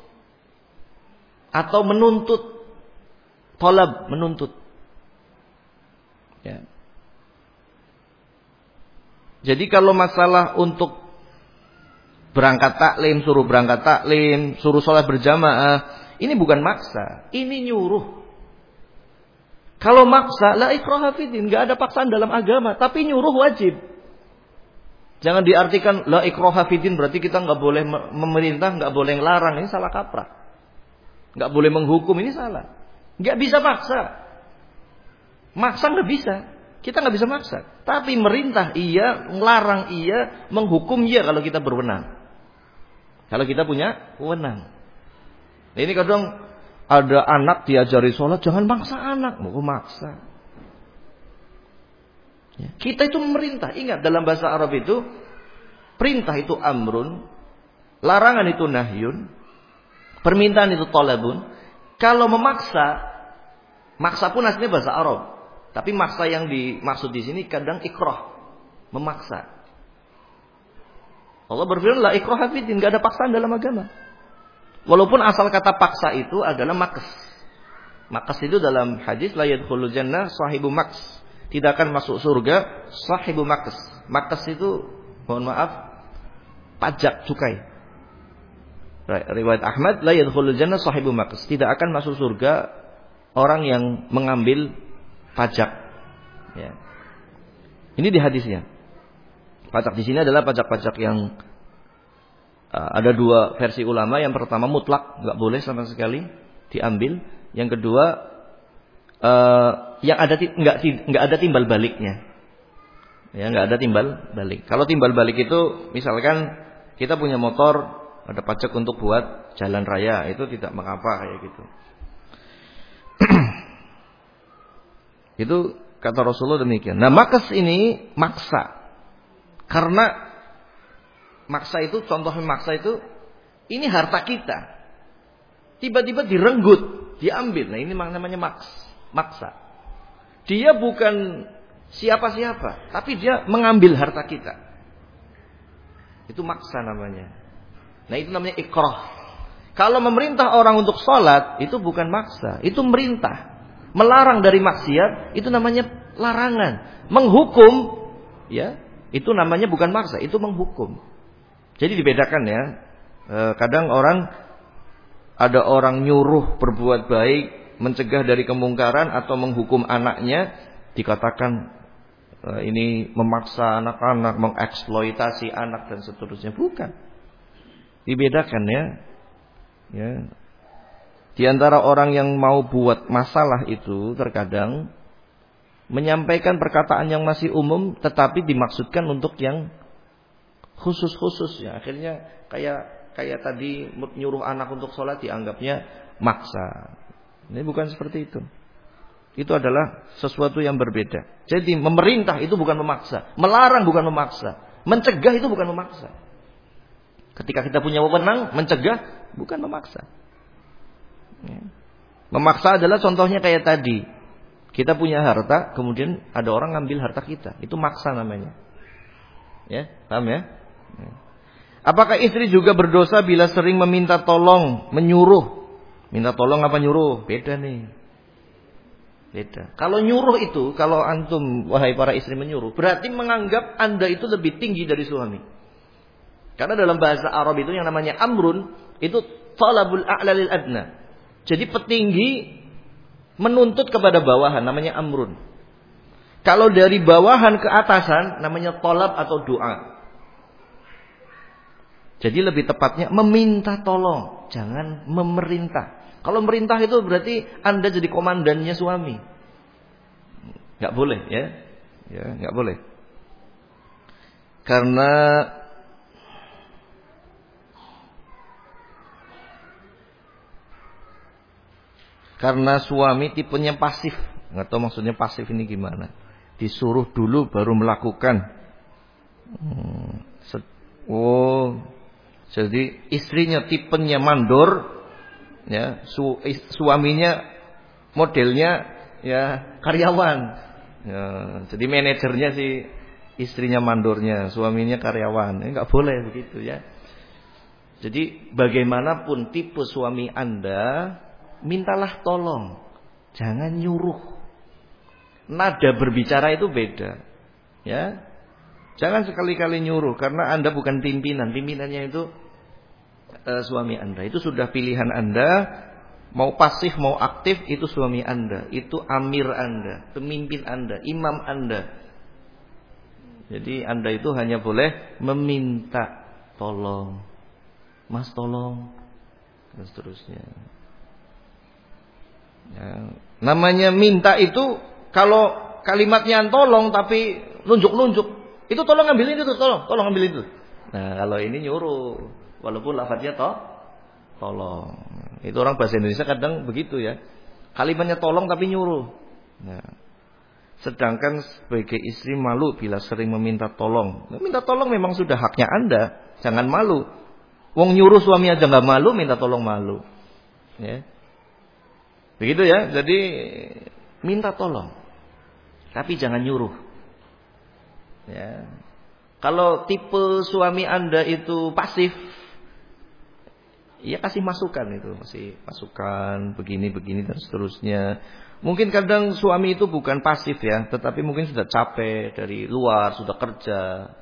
atau menuntut. Tolab, menuntut. Ya. Jadi kalau masalah untuk berangkat taklim, suruh berangkat taklim, suruh sholat berjamaah, ini bukan maksa, ini nyuruh. Kalau maksa, la ikraha fiddin, enggak ada paksaan dalam agama, tapi nyuruh wajib. Jangan diartikan la ikraha fiddin berarti kita enggak boleh memerintah, enggak boleh ngelarang, ini salah kaprah. Enggak boleh menghukum, ini salah. Enggak bisa maksa. Maksa enggak bisa. Kita enggak bisa maksa. Tapi merintah iya, melarang iya, menghukum iya kalau kita berwenang. Kalau kita punya wewenang. Nah, ini kadang ada anak diajari sholat, jangan maksa anak, mau maksa. Ya. Kita itu memerintah. Ingat dalam bahasa Arab itu perintah itu amrun, larangan itu nahyun, permintaan itu talabun. Kalau memaksa, maksa pun aslinya bahasa Arab. Tapi maksa yang dimaksud di sini kadang ikrah, memaksa. Allah berfirman la ikraha fiddin, enggak ada paksaan dalam agama. Walaupun asal kata paksa itu adalah makas. Makas itu dalam hadis la yadkhulul jannah sahibu maks. Tidak akan masuk surga sahibu makas. Makas itu mohon maaf pajak cukai. Riwayat Ahmad la yadkhulul jannah sahibu makas. Tidak akan masuk surga orang yang mengambil pajak. Ya. Ini di hadisnya. Pajak di sini adalah pajak-pajak yang ada dua versi ulama. Yang pertama mutlak, enggak boleh sama sekali diambil. Yang kedua yang ada enggak ada timbal baliknya. Ya, enggak ada timbal balik. Kalau timbal balik itu misalkan kita punya motor, ada pajak untuk buat jalan raya, itu tidak mengapa kayak gitu. Itu kata Rasulullah demikian. Nah, makas ini maksa. Karena maksa itu, contohnya maksa itu, ini harta kita. Tiba-tiba direnggut, diambil. Nah, ini namanya maksa. Dia bukan siapa-siapa, tapi dia mengambil harta kita. Itu maksa namanya. Nah, itu namanya ikrah. Kalau memerintah orang untuk sholat, itu bukan maksa, itu merintah. Melarang dari maksiat, itu namanya larangan. Menghukum, ya, itu namanya bukan maksa, itu menghukum. Jadi dibedakan ya. Kadang ada orang nyuruh berbuat baik, mencegah dari kemungkaran atau menghukum anaknya, dikatakan ini memaksa anak-anak, mengeksploitasi anak dan seterusnya. Bukan. Dibedakan ya. Ya. Di antara orang yang mau buat masalah itu terkadang menyampaikan perkataan yang masih umum tetapi dimaksudkan untuk yang khusus-khusus ya. Akhirnya kayak tadi nyuruh anak untuk sholat dianggapnya maksa. Ini bukan seperti itu. Itu adalah sesuatu yang berbeda. Jadi memerintah itu bukan memaksa, melarang bukan memaksa, mencegah itu bukan memaksa. Ketika kita punya wewenang mencegah bukan memaksa. Ya. Memaksa adalah contohnya kayak tadi. Kita punya harta, kemudian ada orang ngambil harta kita. Itu maksa namanya. Ya, paham ya? Ya. Apakah istri juga berdosa bila sering meminta tolong, menyuruh? Minta tolong apa nyuruh? Beda nih. Beda. Kalau nyuruh itu, kalau antum wahai para istri menyuruh, berarti menganggap Anda itu lebih tinggi dari suami. Karena dalam bahasa Arab itu yang namanya amrun itu talabul a'la lil adna. Jadi petinggi menuntut kepada bawahan namanya amrun. Kalau dari bawahan ke atasan namanya tolab atau doa. Jadi lebih tepatnya meminta tolong, jangan memerintah. Kalau merintah itu berarti Anda jadi komandannya suami. Nggak boleh ya. Ya, nggak boleh. Karena suami tipenya pasif. Nggak tahu maksudnya pasif ini gimana. Disuruh dulu baru melakukan. Jadi istrinya tipenya mandor, ya, suaminya modelnya ya karyawan. Ya, jadi manajernya si istrinya mandornya, suaminya karyawan. Nggak boleh begitu ya. Jadi bagaimanapun tipe suami Anda, mintalah tolong, jangan nyuruh. Nada berbicara itu beda, ya. Jangan sekali-kali nyuruh, karena Anda bukan pimpinan. Pimpinannya itu suami Anda. Itu sudah pilihan Anda. Mau pasif, mau aktif, itu suami Anda. Itu amir Anda, pemimpin Anda, imam Anda. Jadi Anda itu hanya boleh meminta tolong. Mas tolong, dan seterusnya. Ya. Namanya minta itu, kalau kalimatnya tolong tapi nunjuk-nunjuk, itu tolong ambilin itu, tolong ambilin itu. Nah, kalau ini nyuruh, walaupun lafadznya tolong. Itu orang bahasa Indonesia kadang begitu ya. Kalimatnya tolong tapi nyuruh. Nah, sedangkan sebagai istri malu bila sering meminta tolong. Minta tolong memang sudah haknya Anda, jangan malu. Wong nyuruh suami aja nggak malu, minta tolong malu. Ya. Begitu ya. Jadi minta tolong, tapi jangan nyuruh. Ya. Kalau tipe suami Anda itu pasif, ya kasih masukan itu, kasih masukan begini dan seterusnya. Mungkin kadang suami itu bukan pasif ya, tetapi mungkin sudah capek dari luar, sudah kerja.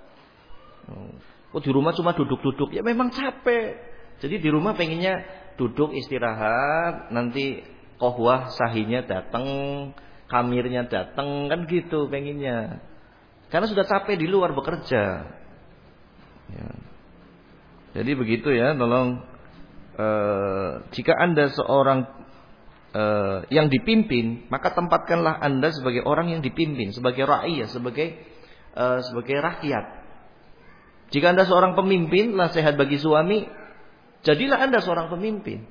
Di rumah cuma duduk-duduk, ya memang capek. Jadi di rumah pengennya duduk istirahat, nanti kohwah sahinya datang, kamirnya datang, kan gitu pengennya. Karena sudah capek di luar bekerja. Ya. Jadi begitu ya, tolong jika Anda seorang yang dipimpin, maka tempatkanlah Anda sebagai orang yang dipimpin, sebagai rakyat, sebagai rakyat. Jika Anda seorang pemimpin, nasihat bagi suami, jadilah Anda seorang pemimpin.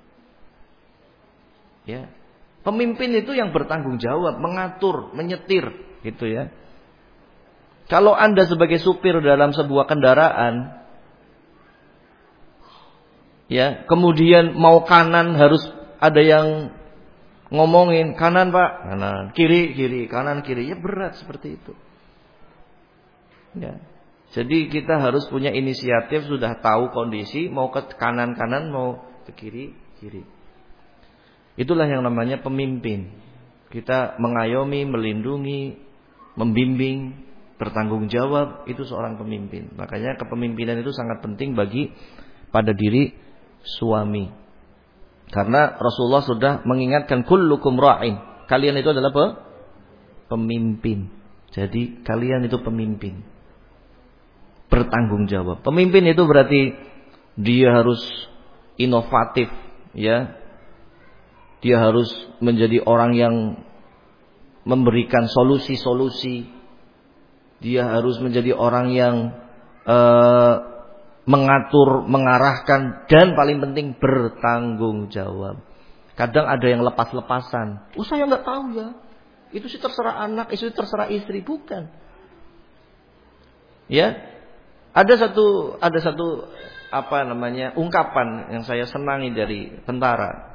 Ya. Pemimpin itu yang bertanggung jawab, mengatur, menyetir, gitu ya. Kalau Anda sebagai supir dalam sebuah kendaraan, ya, kemudian mau kanan harus ada yang ngomongin, kanan Pak, kanan, kiri, kanan kiri, ya berat seperti itu. Ya. Jadi kita harus punya inisiatif, sudah tahu kondisi, mau ke kanan, mau ke kiri. Itulah yang namanya pemimpin. Kita mengayomi, melindungi, membimbing, bertanggung jawab, itu seorang pemimpin. Makanya kepemimpinan itu sangat penting pada diri suami. Karena Rasulullah sudah mengingatkan kullukum ra'in. Kalian itu adalah pemimpin. Jadi kalian itu pemimpin. Bertanggung jawab. Pemimpin itu berarti dia harus inovatif, ya. Dia harus menjadi orang yang memberikan solusi-solusi. Dia harus menjadi orang yang mengatur, mengarahkan, dan paling penting bertanggung jawab. Kadang ada yang lepas-lepasan. Saya nggak tahu ya. Itu sih terserah anak, itu terserah istri, bukan. Ya, ada satu ungkapan yang saya senangi dari tentara.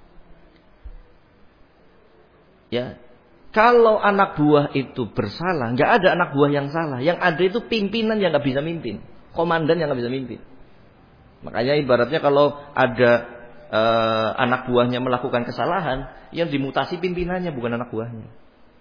Ya, kalau anak buah itu bersalah, nggak ada anak buah yang salah. Yang ada itu pimpinan yang nggak bisa mimpin, komandan yang nggak bisa mimpin. Makanya ibaratnya kalau ada anak buahnya melakukan kesalahan, yang dimutasi pimpinannya bukan anak buahnya.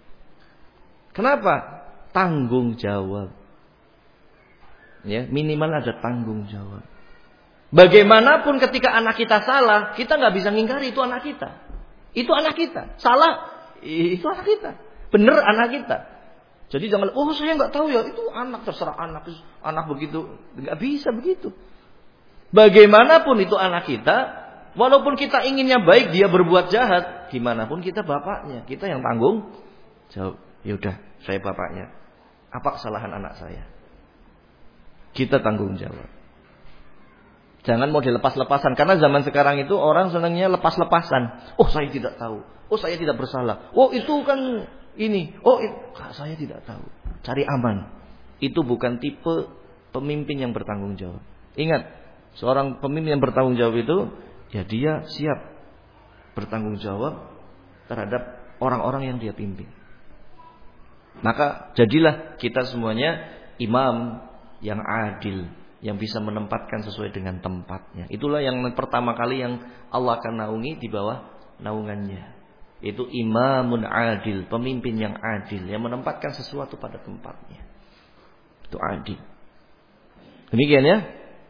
Kenapa? Tanggung jawab. Ya, minimal ada tanggung jawab. Bagaimanapun ketika anak kita salah, kita nggak bisa ngingkari itu anak kita. Itu anak kita. Salah, itu anak kita. Benar anak kita. Jadi jangan, oh saya nggak tahu ya, itu anak, terserah anak begitu, nggak bisa begitu. Bagaimanapun itu anak kita, walaupun kita inginnya baik, dia berbuat jahat, gimana pun kita bapaknya, kita yang tanggung jawab. Yaudah, saya bapaknya. Apa kesalahan anak saya? Kita tanggung jawab. Jangan mau dilepas-lepasan, karena zaman sekarang itu orang senangnya lepas-lepasan. Oh saya tidak tahu, oh saya tidak bersalah, oh itu kan ini, oh saya tidak tahu. Cari aman. Itu bukan tipe pemimpin yang bertanggung jawab. Ingat, seorang pemimpin yang bertanggung jawab itu, ya dia siap bertanggung jawab terhadap orang-orang yang dia pimpin. Maka jadilah kita semuanya imam yang adil, yang bisa menempatkan sesuai dengan tempatnya. Itulah yang pertama kali yang Allah akan naungi di bawah naungannya. Itu imamun adil, pemimpin yang adil, yang menempatkan sesuatu pada tempatnya. Itu adil. Demikian ya.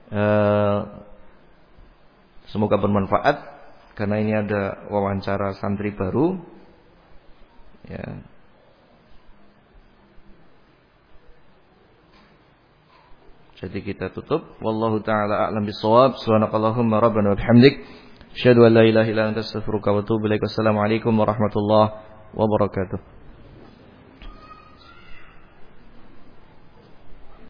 Semoga bermanfaat, karena ini ada wawancara santri baru. Ya. Jadi kita tutup. Wallahu ta'ala a'lam bishawab. Subhanakallahumma rabbana wa bihamdik, asyhadu an la ilaha illa anta astaghfiruka wa atubu ilaik. Wassalamualaikum warahmatullahi wabarakatuh.